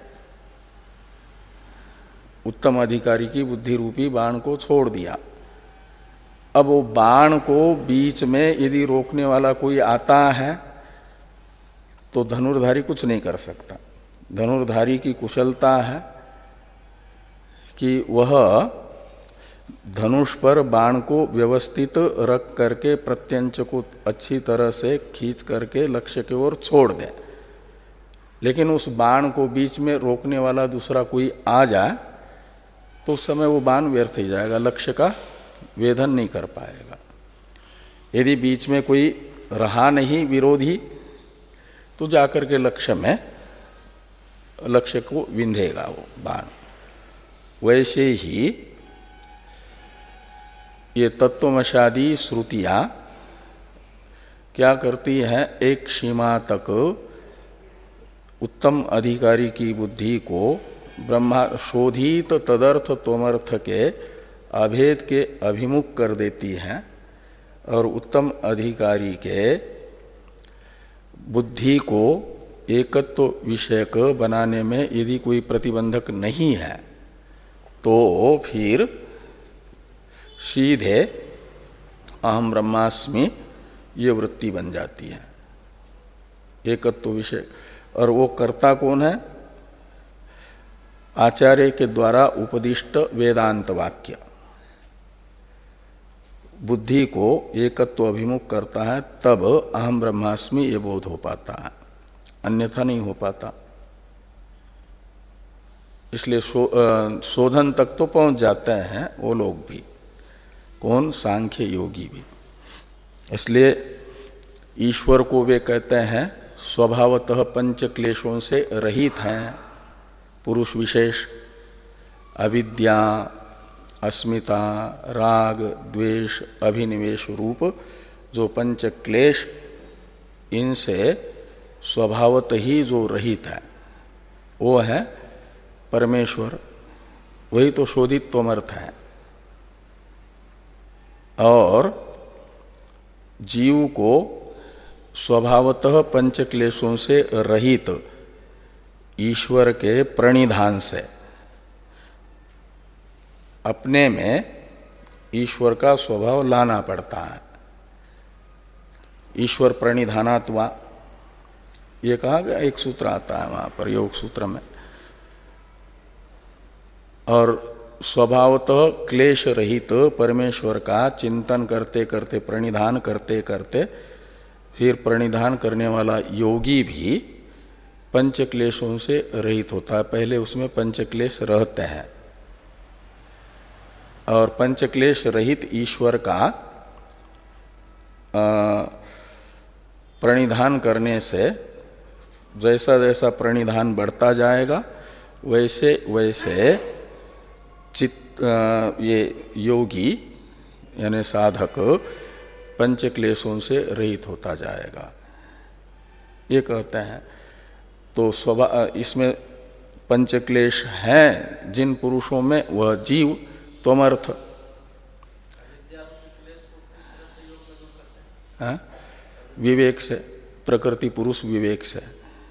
उत्तम अधिकारी की बुद्धि रूपी बाण को छोड़ दिया। अब वो बाण को बीच में यदि रोकने वाला कोई आता है तो धनुर्धारी कुछ नहीं कर सकता। धनुर्धारी की कुशलता है कि वह धनुष पर बाण को व्यवस्थित रख करके प्रत्यंच को अच्छी तरह से खींच करके लक्ष्य की ओर छोड़ दे। लेकिन उस बाण को बीच में रोकने वाला दूसरा कोई आ जाए तो उस समय वो बाण व्यर्थ ही जाएगा, लक्ष्य का वेधन नहीं कर पाएगा। यदि बीच में कोई रहा नहीं विरोधी तो जाकर के लक्ष्य में लक्ष्य को विंधेगा वो बाण। वैसे ही ये तत्वमशादी श्रुतियां क्या करती हैं, एक सीमा तक उत्तम अधिकारी की बुद्धि को ब्रह्मा शोधित तदर्थ त्वमर्थ के अभेद के अभिमुख कर देती हैं, और उत्तम अधिकारी के बुद्धि को एकत्व विषयक बनाने में यदि कोई प्रतिबंधक नहीं है तो फिर सीधे अहम ब्रह्मास्मि ये वृत्ति बन जाती है, एकत्व विषय। और वो कर्ता कौन है? आचार्य के द्वारा उपदिष्ट वेदांत वाक्य बुद्धि को एकत्व अभिमुख करता है, तब अहम ब्रह्मास्मि ये बोध हो पाता है, अन्यथा नहीं हो पाता। इसलिए शो, शोधन तक तो पहुंच जाते हैं वो लोग भी, कौन? सांख्य योगी भी। इसलिए ईश्वर को वे कहते हैं स्वभावतः पंच क्लेशों से रहित हैं। पुरुष विशेष, अविद्या, अस्मिता, राग, द्वेष, अभिनिवेश रूप जो पंच क्लेश, इनसे स्वभावत ही जो रहित है वो है परमेश्वर। वही तो शोधित त्वमर्थ है। और जीव को स्वभावतः पंच क्लेशों से रहित ईश्वर के प्रणिधान से अपने में ईश्वर का स्वभाव लाना पड़ता है। ईश्वर प्रणिधानात्वा ये कहा गया, एक सूत्र आता है वहां पर योग सूत्र में। और स्वभावतः क्लेश रहित परमेश्वर का चिंतन करते करते, प्रणिधान करते करते, फिर प्रणिधान करने वाला योगी भी पंच क्लेशों से रहित होता है। पहले उसमें पंच क्लेश रहते हैं, और पंचक्लेश रहित ईश्वर का प्रणिधान करने से जैसा जैसा प्रणिधान बढ़ता जाएगा वैसे वैसे चित्त ये योगी यानी साधक पंचक्लेशों से रहित होता जाएगा, ये कहते हैं। तो स्वभाव इसमें पंचक्लेश हैं जिन पुरुषों में वह जीव त्वमर्थ है, विवेक से, प्रकृति पुरुष विवेक से,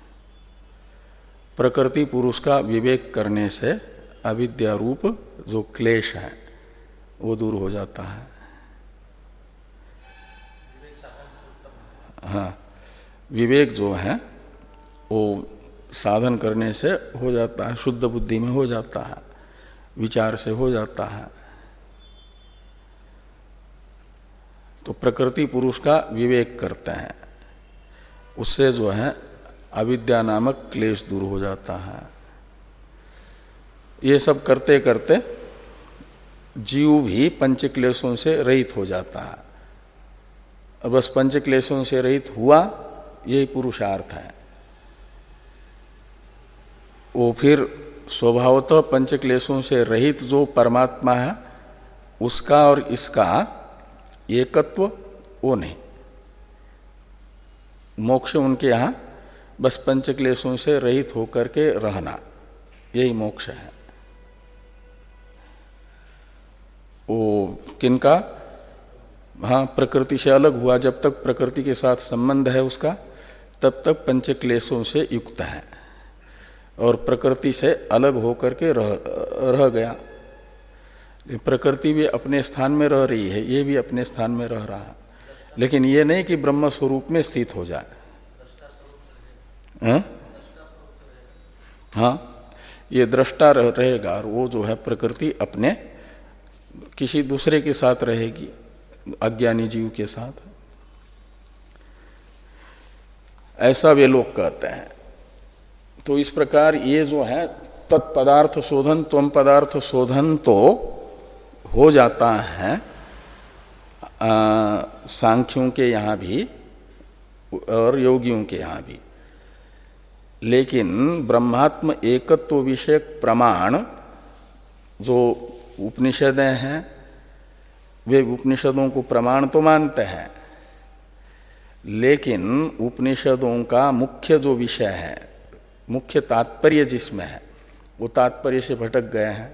प्रकृति पुरुष का विवेक करने से अविद्या रूप जो क्लेश है वो दूर हो जाता है। हाँ, विवेक जो है वो साधन करने से हो जाता है, शुद्ध बुद्धि में हो जाता है, विचार से हो जाता है। तो प्रकृति पुरुष का विवेक करते हैं, उससे जो है अविद्या नामक क्लेश दूर हो जाता है। ये सब करते करते जीव भी पंचक्लेशों से रहित हो जाता है। और बस पंचक्लेशों से रहित हुआ यही पुरुषार्थ है। वो फिर स्वभावतः पंचक्लेशों से रहित जो परमात्मा है उसका और इसका एकत्व वो नहीं। मोक्ष उनके यहाँ बस पंचक्लेशों से रहित होकर के रहना, यही मोक्ष है। वो किनका? हाँ, प्रकृति से अलग हुआ, जब तक प्रकृति के साथ संबंध है उसका तब तक पंचक्लेशों से युक्त है, और प्रकृति से अलग होकर के रह रह गया। प्रकृति भी अपने स्थान में रह रही है, ये भी अपने स्थान में रह रहा है, लेकिन ये नहीं कि ब्रह्म स्वरूप में स्थित हो जाए। हाँ, हाँ, ये दृष्टा रहेगा और वो जो है प्रकृति अपने किसी दूसरे के साथ रहेगी, अज्ञानी जीव के साथ। ऐसा वे लोग कहते हैं। तो इस प्रकार ये जो है तत्पदार्थ शोधन त्वम पदार्थ शोधन तो हो जाता है सांख्यों के यहाँ भी और योगियों के यहाँ भी, लेकिन ब्रह्मात्म एकत्व विषयक प्रमाण जो उपनिषदें हैं वे उपनिषदों को प्रमाण तो मानते हैं, लेकिन उपनिषदों का मुख्य जो विषय है, मुख्य तात्पर्य जिसमें है, वो तात्पर्य से भटक गए हैं।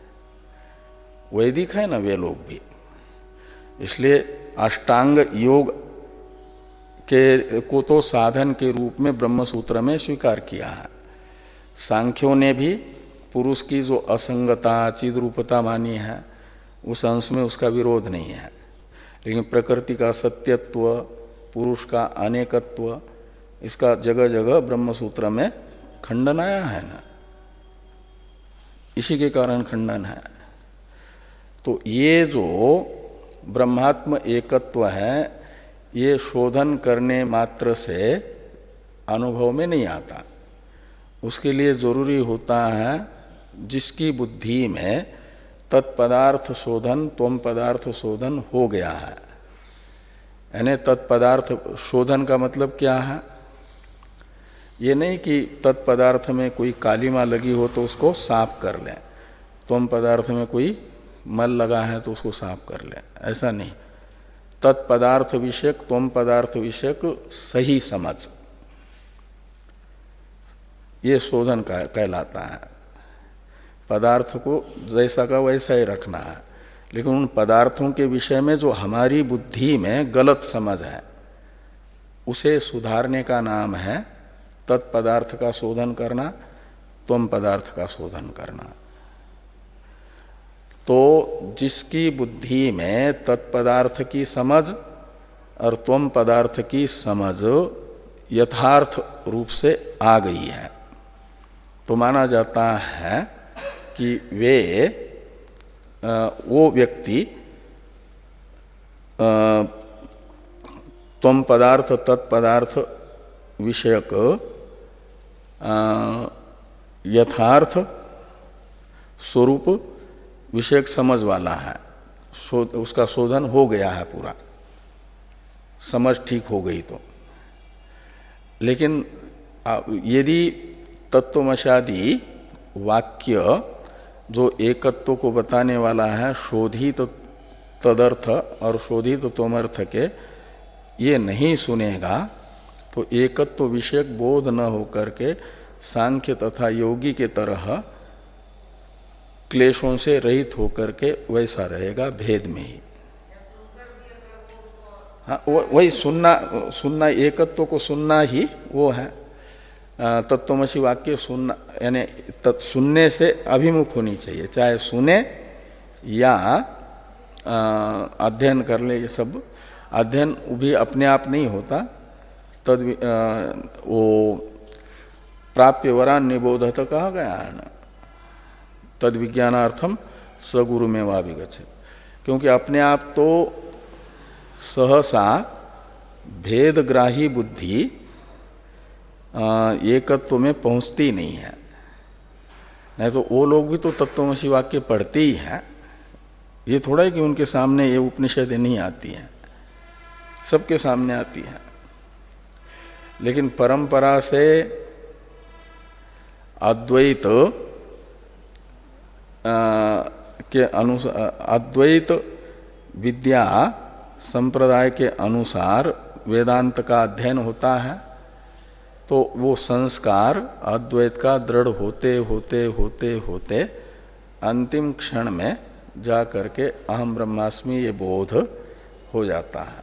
वैदिक है ना वे लोग भी, इसलिए अष्टांग योग के को तो साधन के रूप में ब्रह्मसूत्र में स्वीकार किया है। सांख्यों ने भी पुरुष की जो असंगता चिद्रूपता मानी है उस अंश में उसका विरोध नहीं है, लेकिन प्रकृति का सत्यत्व, पुरुष का अनेकत्व, इसका जगह जगह ब्रह्मसूत्र में खंडन आया है ना, इसी के कारण खंडन है। तो ये जो ब्रह्मात्म एकत्व है ये शोधन करने मात्र से अनुभव में नहीं आता, उसके लिए जरूरी होता है जिसकी बुद्धि में तत्पदार्थ शोधन त्वम पदार्थ शोधन हो गया है। यानी तत्पदार्थ शोधन का मतलब क्या है? ये नहीं कि तत्पदार्थ में कोई कालीमा लगी हो तो उसको साफ कर लें, त्वम पदार्थ में कोई मल लगा है तो उसको साफ कर लें, ऐसा नहीं। तत्पदार्थ विषयक त्वम पदार्थ विषयक सही समझ, ये शोधन का कहलाता है। पदार्थ को जैसा का वैसा ही रखना है, लेकिन उन पदार्थों के विषय में जो हमारी बुद्धि में गलत समझ है उसे सुधारने का नाम है तत्पदार्थ का शोधन करना, त्वम पदार्थ का शोधन करना। तो जिसकी बुद्धि में तत्पदार्थ की समझ और त्वम पदार्थ की समझ यथार्थ रूप से आ गई है तो माना जाता है कि वे वो व्यक्ति त्वम पदार्थ तत्पदार्थ विषयक यथार्थ स्वरूप विषयक समझ वाला है, शोध, उसका शोधन हो गया है पूरा, समझ ठीक हो गई तो। लेकिन यदि तत्वमशादी वाक्य जो एकत्व को बताने वाला है, शोधित तो तदर्थ और शोधित तो तोमर्थ के, ये नहीं सुनेगा तो एकत्व विषयक बोध न होकर के सांख्य तथा योगी के तरह क्लेशों से रहित होकर के वैसा रहेगा भेद में ही। हाँ, वही सुनना सुनना एकत्व को सुनना ही वो है तत्वमसी वाक्य सुनना, यानी सुनने से अभिमुख होनी चाहिए, चाहे सुने या अध्ययन कर ले। ये सब अध्ययन भी अपने आप नहीं होता, तद वो प्राप्य वरान निबोधत कहा गया है ना, तद विज्ञानार्थम सगुरु में वा विगच्छेत्। क्योंकि अपने आप तो सहसा भेदग्राही बुद्धि एकत्व में पहुंचती नहीं है। नहीं तो वो लोग भी तो तत्वमसी वाक्य पढ़ते ही हैं, ये थोड़ा है कि उनके सामने ये उपनिषद नहीं आती हैं, सबके सामने आती हैं। लेकिन परंपरा से अद्वैत के अनुसार, अद्वैत विद्या संप्रदाय के अनुसार वेदांत का अध्ययन होता है, तो वो संस्कार अद्वैत का दृढ़ होते होते होते होते अंतिम क्षण में जा करके अहम ब्रह्मास्मि ये बोध हो जाता है।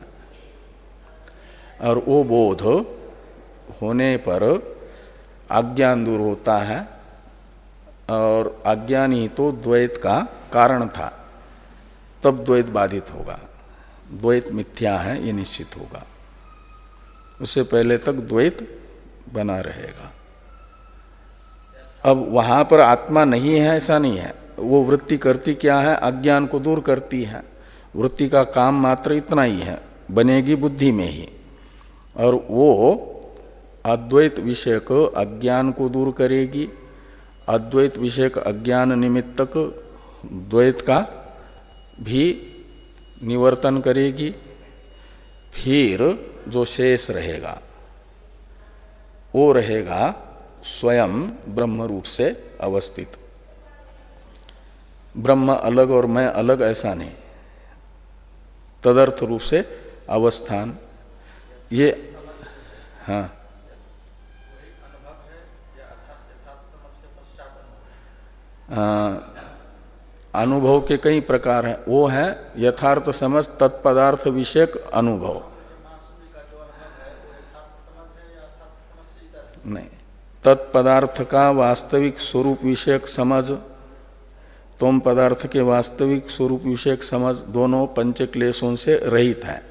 और वो बोध होने पर अज्ञान दूर होता है, और अज्ञान ही तो द्वैत का कारण था, तब द्वैत बाधित होगा, द्वैत मिथ्या है ये निश्चित होगा। उससे पहले तक द्वैत बना रहेगा। अब वहां पर आत्मा नहीं है ऐसा नहीं है, वो वृत्ति करती क्या है, अज्ञान को दूर करती है। वृत्ति का काम मात्र इतना ही है, बनेगी बुद्धि में ही, और वो अद्वैत विषयक अज्ञान को दूर करेगी, अद्वैत विषयक अज्ञान निमित्तक द्वैत का भी निवर्तन करेगी। फिर जो शेष रहेगा वो रहेगा स्वयं ब्रह्म रूप से अवस्थित। ब्रह्म अलग और मैं अलग ऐसा नहीं, तदर्थ रूप से अवस्थान। ये हाँ आ, अनुभव के कई प्रकार हैं। वो है यथार्थ समझ, तत्पदार्थ विषयक अनुभव। नहीं, तत्पदार्थ का वास्तविक स्वरूप विषयक समझ, तोम पदार्थ के वास्तविक स्वरूप विषयक समझ, दोनों पंच क्लेशों से रहित है।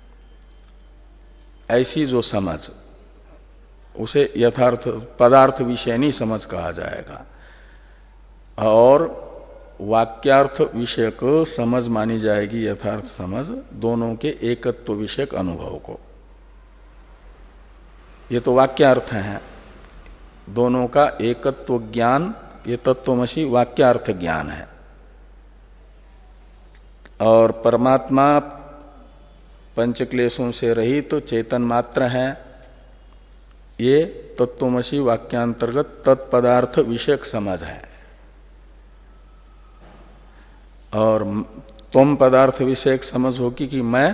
ऐसी जो समझ, उसे यथार्थ पदार्थ विषयनी समझ कहा जाएगा। और वाक्यार्थ विषयक समझ मानी जाएगी यथार्थ समझ, दोनों के एकत्व विषयक अनुभव को। ये तो वाक्यार्थ है, दोनों का एकत्व ज्ञान, ये तत्वमसी वाक्यार्थ ज्ञान है। और परमात्मा पंचक्लेशों से रहित तो चेतन मात्र है, ये तत्वमसी वाक्यांतर्गत तत्पदार्थ विषयक समझ है। और त्वम पदार्थ विषयक समझ होगी कि मैं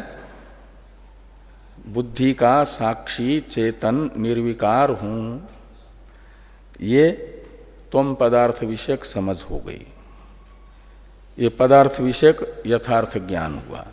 बुद्धि का साक्षी चेतन निर्विकार हूं, ये त्वम पदार्थ विषयक समझ हो गई। ये पदार्थ विषयक यथार्थ ज्ञान हुआ।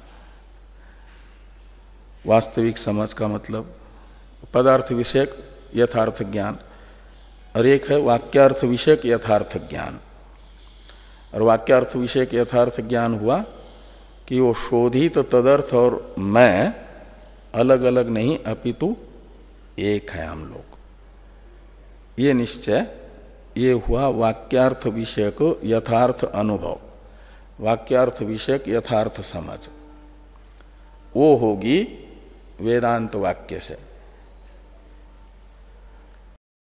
वास्तविक समझ का मतलब पदार्थ विषयक यथार्थ ज्ञान, और एक है वाक्यार्थ विषयक यथार्थ ज्ञान। और वाक्यार्थ विषयक यथार्थ ज्ञान हुआ कि वो शोधित तदर्थ और मैं अलग अलग नहीं, अपितु एक है हम लोग। ये निश्चय, ये हुआ वाक्यार्थ विषयक यथार्थ अनुभव, वाक्यार्थ विषयक यथार्थ समझ। वो होगी वेदांत वाक्य से।